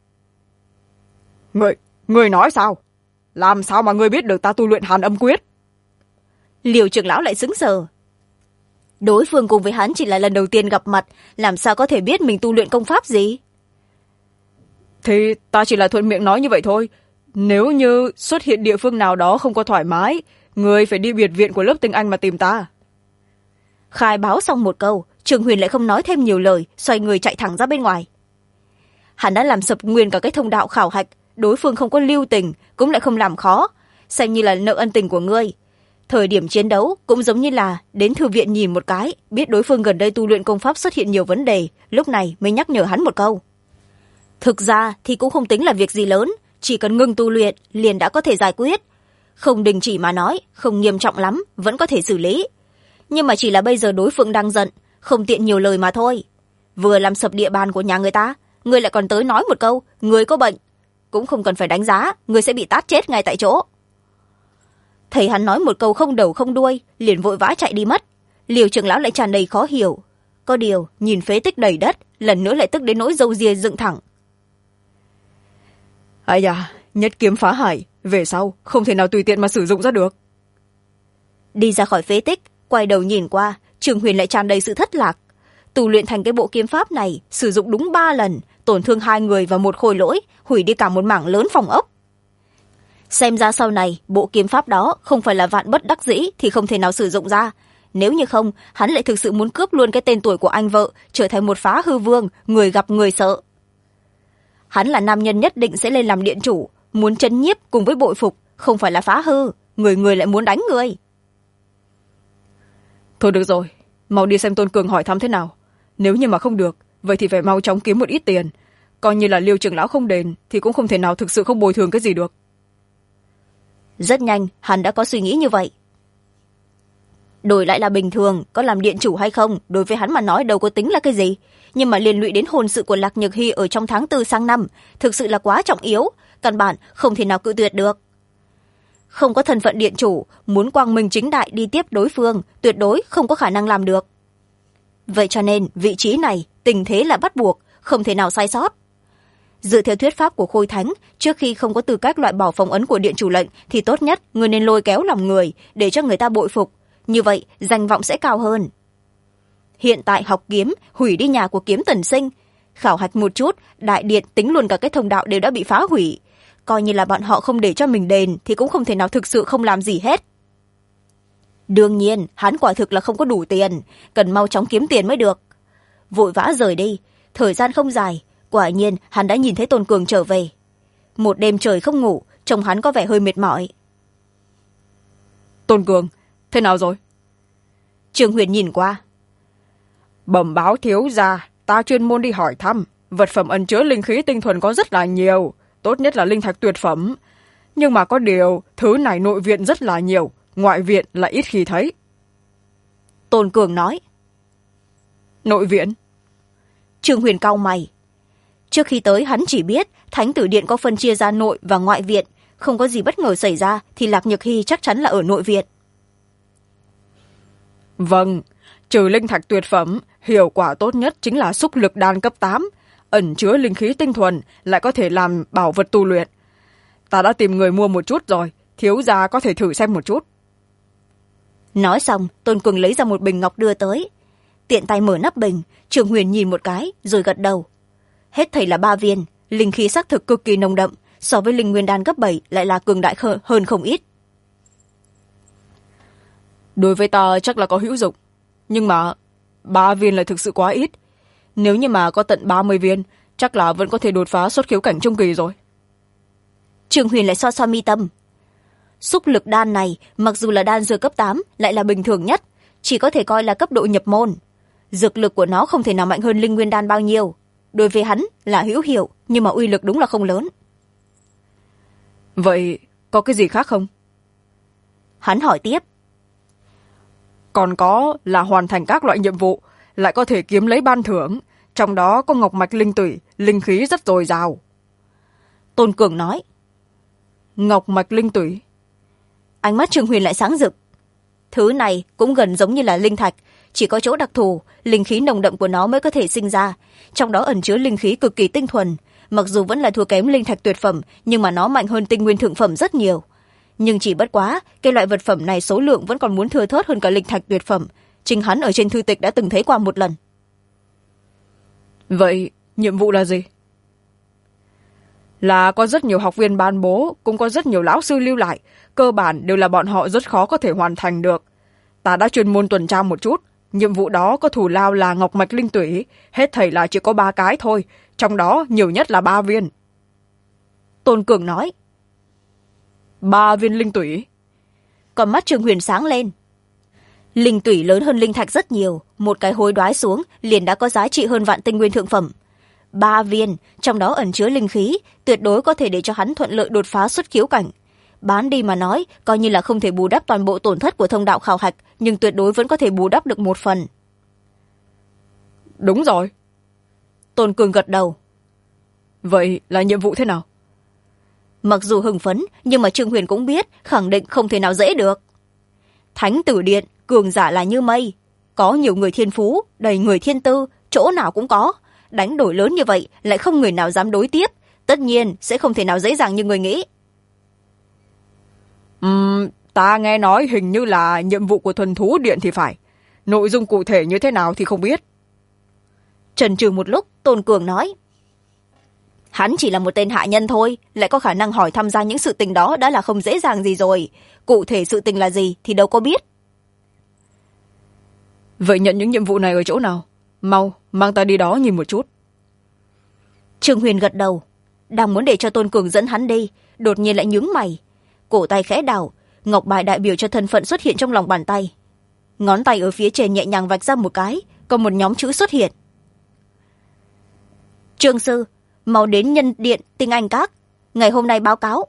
Ngươi nói sao? Làm sao mà ngươi biết được ta tu luyện hàn âm quyết? Liêu trưởng lão lại sững sờ. Đối phương cùng với hắn chỉ là lần đầu tiên gặp mặt, làm sao có thể biết mình tu luyện công pháp gì? Thì ta chỉ là thuận miệng nói như vậy thôi. Nếu như xuất hiện địa phương nào đó không có thoải mái, ngươi phải đi biệt viện của lớp tiếng Anh mà tìm ta. Khai báo xong một câu, Trường Huyền lại không nói thêm nhiều lời, xoay người chạy thẳng ra bên ngoài. Hắn đã làm sập nguyên cả cái thông đạo khảo hạch, đối phương không có lưu tình, cũng lại không làm khó, xem như là nợ ân tình của ngươi. Thời điểm chiến đấu cũng giống như là đến thư viện nhìn một cái, biết đối phương gần đây tu luyện công pháp xuất hiện nhiều vấn đề, lúc này mới nhắc nhở hắn một câu. Thực ra thì cũng không tính là việc gì lớn, chỉ cần ngưng tu luyện liền đã có thể giải quyết. Không đình chỉ mà nói, không nghiêm trọng lắm, vẫn có thể xử lý. Nhưng mà chỉ là bây giờ đối phương đang giận, không tiện nhiều lời mà thôi. Vừa làm sập địa bàn của nhà người ta, người lại còn tới nói một câu, người có bệnh. Cũng không cần phải đánh giá, người sẽ bị tát chết ngay tại chỗ. Thấy hắn nói một câu không đầu không đuôi, liền vội vã chạy đi mất. Liêu trưởng lão lại tràn đầy khó hiểu. Có điều, nhìn phế tích đầy đất, lần nữa lại tức đến nỗi râu ria dựng thẳng. Ai da, nhất kiếm phá hải, về sau không thể nào tùy tiện mà sử dụng ra được. Đi ra khỏi phế tích, quay đầu nhìn qua, Trường Huyền lại tràn đầy sự thất lạc. Tu luyện thành cái bộ kiếm pháp này, sử dụng đúng 3 lần, tổn thương 2 người và 1 khối lỗi, hủy đi cả một mảng lớn phòng ốc. Xem ra sau này, bộ kiếm pháp đó không phải là vạn bất đắc dĩ thì không thể nào sử dụng ra. Nếu như không, hắn lại thực sự muốn cướp luôn cái tên tuổi của anh vợ, trở thành một phá hư vương, người gặp người sợ. Hắn là nam nhân nhất định sẽ lên làm điện chủ, muốn trấn nhiếp cùng với bội phục, không phải là phá hư, người người lại muốn đánh người. Thôi được rồi, mau đi xem Tôn Cường hỏi thăm thế nào. Nếu như mà không được, vậy thì phải mau chóng kiếm một ít tiền. Coi như là Liêu trưởng lão không đền, thì cũng không thể nào thực sự không bồi thường cái gì được. Rất nhanh, hắn đã có suy nghĩ như vậy. Đổi lại là bình thường, có làm điện chủ hay không, đối với hắn mà nói đâu có tính là cái gì. Nhưng mà liên lụy đến hôn sự của Lạc Nhược Hy ở trong tháng 4 sang năm, thực sự là quá trọng yếu, căn bản không thể nào cự tuyệt được. Không có thân phận điện chủ, muốn quang minh chính đại đi tiếp đối phương, tuyệt đối không có khả năng làm được. Vậy cho nên, vị trí này, tình thế là bắt buộc, không thể nào sai sót. Dựa theo thuyết pháp của Khôi Thánh, trước khi không có tư cách loại bỏ phong ấn của điện chủ lệnh, thì tốt nhất người nên lôi kéo lòng người, để cho người ta bội phục. Như vậy, danh vọng sẽ cao hơn. Hiện tại học kiếm, hủy đi nhà của Kiếm Tần Sinh. Khảo hạch một chút, đại điện tính luôn cả cái thông đạo đều đã bị phá hủy. Coi như là bọn họ không để cho mình đền, thì cũng không thể nào thực sự không làm gì hết. Đương nhiên, hắn quả thực là không có đủ tiền, cần mau chóng kiếm tiền mới được. Vội vã rời đi, thời gian không dài, quả nhiên hắn đã nhìn thấy Tôn Cường trở về. Một đêm trời không ngủ, trông hắn có vẻ hơi mệt mỏi. Tôn Cường, thế nào rồi? Trường Huyền nhìn qua. Bẩm báo thiếu gia, ta chuyên môn đi hỏi thăm. Vật phẩm ẩn chứa linh khí tinh thuần có rất là nhiều, tốt nhất là linh thạch tuyệt phẩm. Nhưng mà có điều, thứ này nội viện rất là nhiều, ngoại viện lại ít khi thấy. Tôn Cường nói. Nội viện? Trường Huyền cau mày. Trước khi tới hắn chỉ biết Thánh Tử Điện có phân chia ra nội và ngoại viện, không có gì bất ngờ xảy ra thì Lạc Nhược Hy chắc chắn là ở nội viện. Vâng, trừ linh thạch tuyệt phẩm, hiệu quả tốt nhất chính là xúc lực đan cấp 8, ẩn chứa linh khí tinh thuần, lại có thể làm bảo vật tu luyện. Ta đã tìm người mua một chút rồi, thiếu gia có thể thử xem một chút. Nói xong, Tôn Cường lấy ra một bình ngọc đưa tới. Tiện tay mở nắp bình, Trường Huyền nhìn một cái, rồi gật đầu. Hết thảy là 3 viên, linh khí xác thực cực kỳ nồng đậm, so với linh nguyên đan cấp 7 lại là cường đại hơn không ít. Đối với ta chắc là có hữu dụng, nhưng mà 3 viên lại thực sự quá ít. Nếu như mà có tận 30 viên, chắc là vẫn có thể đột phá xuất khiếu cảnh trung kỳ rồi. Trường Huyền lại xoa xoa mi tâm. Xúc lực đan này, mặc dù là đan dược cấp 8, lại là bình thường nhất, chỉ có thể coi là cấp độ nhập môn. Dược lực của nó không thể nào mạnh hơn linh nguyên đan bao nhiêu. Đối với hắn là hữu hiệu, nhưng mà uy lực đúng là không lớn. Vậy có cái gì khác không? Hắn hỏi tiếp. Còn có là hoàn thành các loại nhiệm vụ, lại có thể kiếm lấy ban thưởng, trong đó có ngọc mạch linh tủy, linh khí rất dồi dào. Tôn Cường nói. Ngọc mạch linh tủy? ánh mắt Trương Huyền lại sáng rực. Thứ này cũng gần giống như là linh thạch, chỉ có chỗ đặc thù, linh khí nồng đậm của nó mới có thể sinh ra, trong đó ẩn chứa linh khí cực kỳ tinh thuần. Mặc dù vẫn là thua kém linh thạch tuyệt phẩm, nhưng mà nó mạnh hơn tinh nguyên thượng phẩm rất nhiều. Nhưng chỉ bất quá, cái loại vật phẩm này số lượng vẫn còn muốn thưa thớt hơn cả linh thạch tuyệt phẩm. Chính hắn ở trên thư tịch đã từng thấy qua một lần. Vậy nhiệm vụ là gì? Là có rất nhiều học viên ban bố, cũng có rất nhiều lão sư lưu lại, cơ bản đều là bọn họ rất khó có thể hoàn thành được. Ta đã chuyên môn tuần tra một chút, nhiệm vụ đó có thủ lao là ngọc mạch linh tủy, hết thảy là chỉ có 3 cái thôi, trong đó nhiều nhất là 3 viên. Tôn Cường nói. 3 viên linh tủy? Còn mắt Trương Huyền sáng lên. Linh tủy lớn hơn linh thạch rất nhiều, một cái hối đoái xuống liền đã có giá trị hơn vạn tinh nguyên thượng phẩm. 3 viên, trong đó ẩn chứa linh khí, tuyệt đối có thể để cho hắn thuận lợi đột phá xuất khiếu cảnh. Bán đi mà nói, coi như là không thể bù đắp toàn bộ tổn thất của thông đạo khảo hạch, nhưng tuyệt đối vẫn có thể bù đắp được một phần. Đúng rồi. Tôn Cường gật đầu. Vậy là nhiệm vụ thế nào? Mặc dù hưng phấn, nhưng mà Trương Huyền cũng biết, khẳng định không thể nào dễ được. Thánh tử điện, cường giả là như mây. Có nhiều người thiên phú, đầy người thiên tư, chỗ nào cũng có. Đánh đổi lớn như vậy, lại không người nào dám đối tiếp. Tất nhiên, sẽ không thể nào dễ dàng như người nghĩ. Ta nghe nói hình như là nhiệm vụ của thuần thú điện thì phải. Nội dung cụ thể như thế nào thì không biết. Chần chừ một lúc, Tôn Cường nói. Hắn chỉ là một tên hạ nhân thôi, lại có khả năng hỏi tham gia những sự tình đó đã là không dễ dàng gì rồi. Cụ thể sự tình là gì thì đâu có biết. Vậy nhận những nhiệm vụ này ở chỗ nào? Mau, mang ta đi đó nhìn một chút. Trương Huyền gật đầu, đang muốn để cho Tôn Cường dẫn hắn đi, đột nhiên lại nhướng mày. Cổ tay khẽ đảo, ngọc bài đại biểu cho thân phận xuất hiện trong lòng bàn tay. Ngón tay ở phía trên nhẹ nhàng vạch ra một cái, có một nhóm chữ xuất hiện. Trương sư, mau đến nhân điện tinh anh các, ngày hôm nay báo cáo.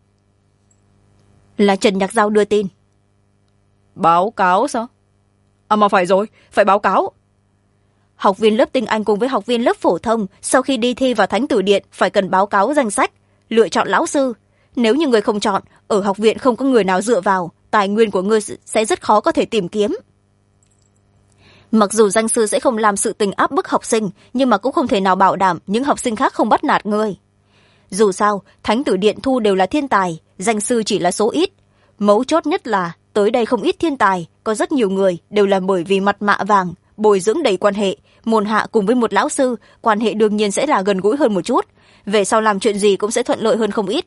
Là Trần Nhạc Giao đưa tin. Báo cáo sao? À mà phải rồi, phải báo cáo. Học viên lớp tinh anh cùng với học viên lớp phổ thông sau khi đi thi vào thánh tử điện phải cần báo cáo danh sách, lựa chọn lão sư. Nếu như người không chọn, ở học viện không có người nào dựa vào, tài nguyên của ngươi sẽ rất khó có thể tìm kiếm. Mặc dù danh sư sẽ không làm sự tình áp bức học sinh, nhưng mà cũng không thể nào bảo đảm những học sinh khác không bắt nạt ngươi. Dù sao, thánh tử điện thu đều là thiên tài, danh sư chỉ là số ít. Mấu chốt nhất là tới đây không ít thiên tài, có rất nhiều người đều là bởi vì mặt mạ vàng, bồi dưỡng đầy quan hệ, môn hạ cùng với một lão sư, quan hệ đương nhiên sẽ là gần gũi hơn một chút. Về sau làm chuyện gì cũng sẽ thuận lợi hơn không ít.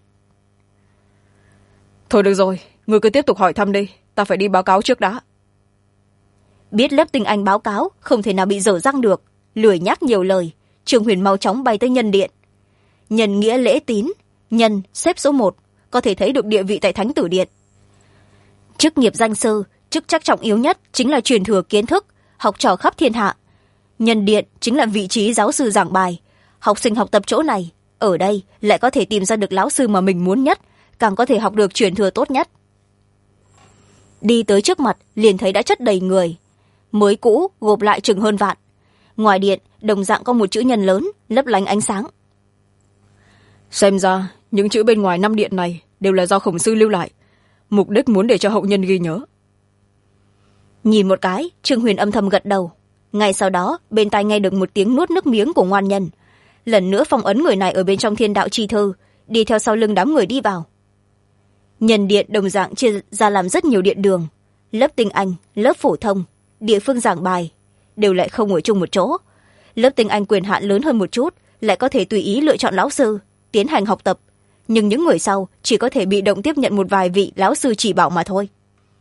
Thôi được rồi, ngươi cứ tiếp tục hỏi thăm đi, ta phải đi báo cáo trước đã. Biết lớp tinh anh báo cáo không thể nào bị dở dang được, lười nhắc nhiều lời, Trương Huyền mau chóng bay tới nhân điện. Nhân nghĩa lễ tín, nhân xếp số 1, có thể thấy được địa vị tại thánh tử điện. Chức nghiệp danh sư, chức trách trọng yếu nhất chính là truyền thừa kiến thức, học trò khắp thiên hạ. Nhân điện chính là vị trí giáo sư giảng bài, học sinh học tập chỗ này, ở đây lại có thể tìm ra được lão sư mà mình muốn nhất, càng có thể học được truyền thừa tốt nhất. Đi tới trước mặt liền thấy đã chất đầy người, mới cũ gộp lại chừng hơn vạn. Ngoài điện đồng dạng có một chữ nhân lớn lấp lánh ánh sáng. Xem ra những chữ bên ngoài 5 điện này đều là do khổng sư lưu lại, mục đích muốn để cho hậu nhân ghi nhớ. Nhìn một cái, Trương Huyền âm thầm gật đầu. Ngay sau đó bên tai nghe được một tiếng nuốt nước miếng của ngoan nhân. Lần nữa phong ấn người này ở bên trong thiên đạo chi thư, đi theo sau lưng đám người đi vào. Nhân điện đồng dạng chia ra làm rất nhiều điện đường, lớp tinh anh, lớp phổ thông, địa phương giảng bài đều lại không ở chung một chỗ. Lớp tinh anh quyền hạn lớn hơn một chút, lại có thể tùy ý lựa chọn lão sư tiến hành học tập, nhưng những người sau chỉ có thể bị động tiếp nhận một vài vị lão sư chỉ bảo mà thôi.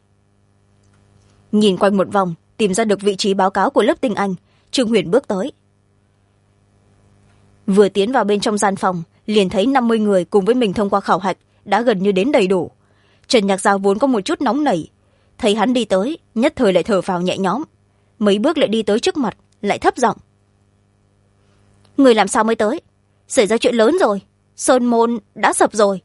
Nhìn quanh một vòng tìm ra được vị trí báo cáo của lớp tinh anh, Trương Huyền bước tới. Vừa tiến vào bên trong gian phòng liền thấy 50 người cùng với mình thông qua khảo hạch đã gần như đến đầy đủ. Trần Nhạc Giao vốn có một chút nóng nảy, thấy hắn đi tới nhất thời lại thở phào nhẹ nhõm, mấy bước lại đi tới trước mặt lại thấp giọng. Người làm sao mới tới? Xảy ra chuyện lớn rồi, sơn môn đã sập rồi.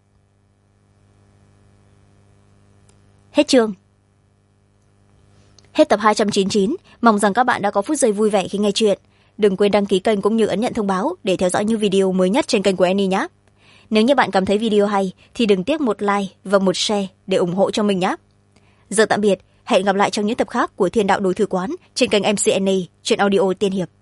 Hết chương. Hết tập 299, mong rằng các bạn đã có phút giây vui vẻ khi nghe chuyện. Đừng quên đăng ký kênh cũng như ấn nhận thông báo để theo dõi những video mới nhất trên kênh của Annie nhé. Nếu như bạn cảm thấy video hay thì đừng tiếc một like và một share để để ủng hộ cho mình nhé. Giờ tạm biệt, hẹn gặp lại trong những tập khác của Thiên Đạo Đối Thư Quán trên kênh mcna chuyện audio tiên hiệp.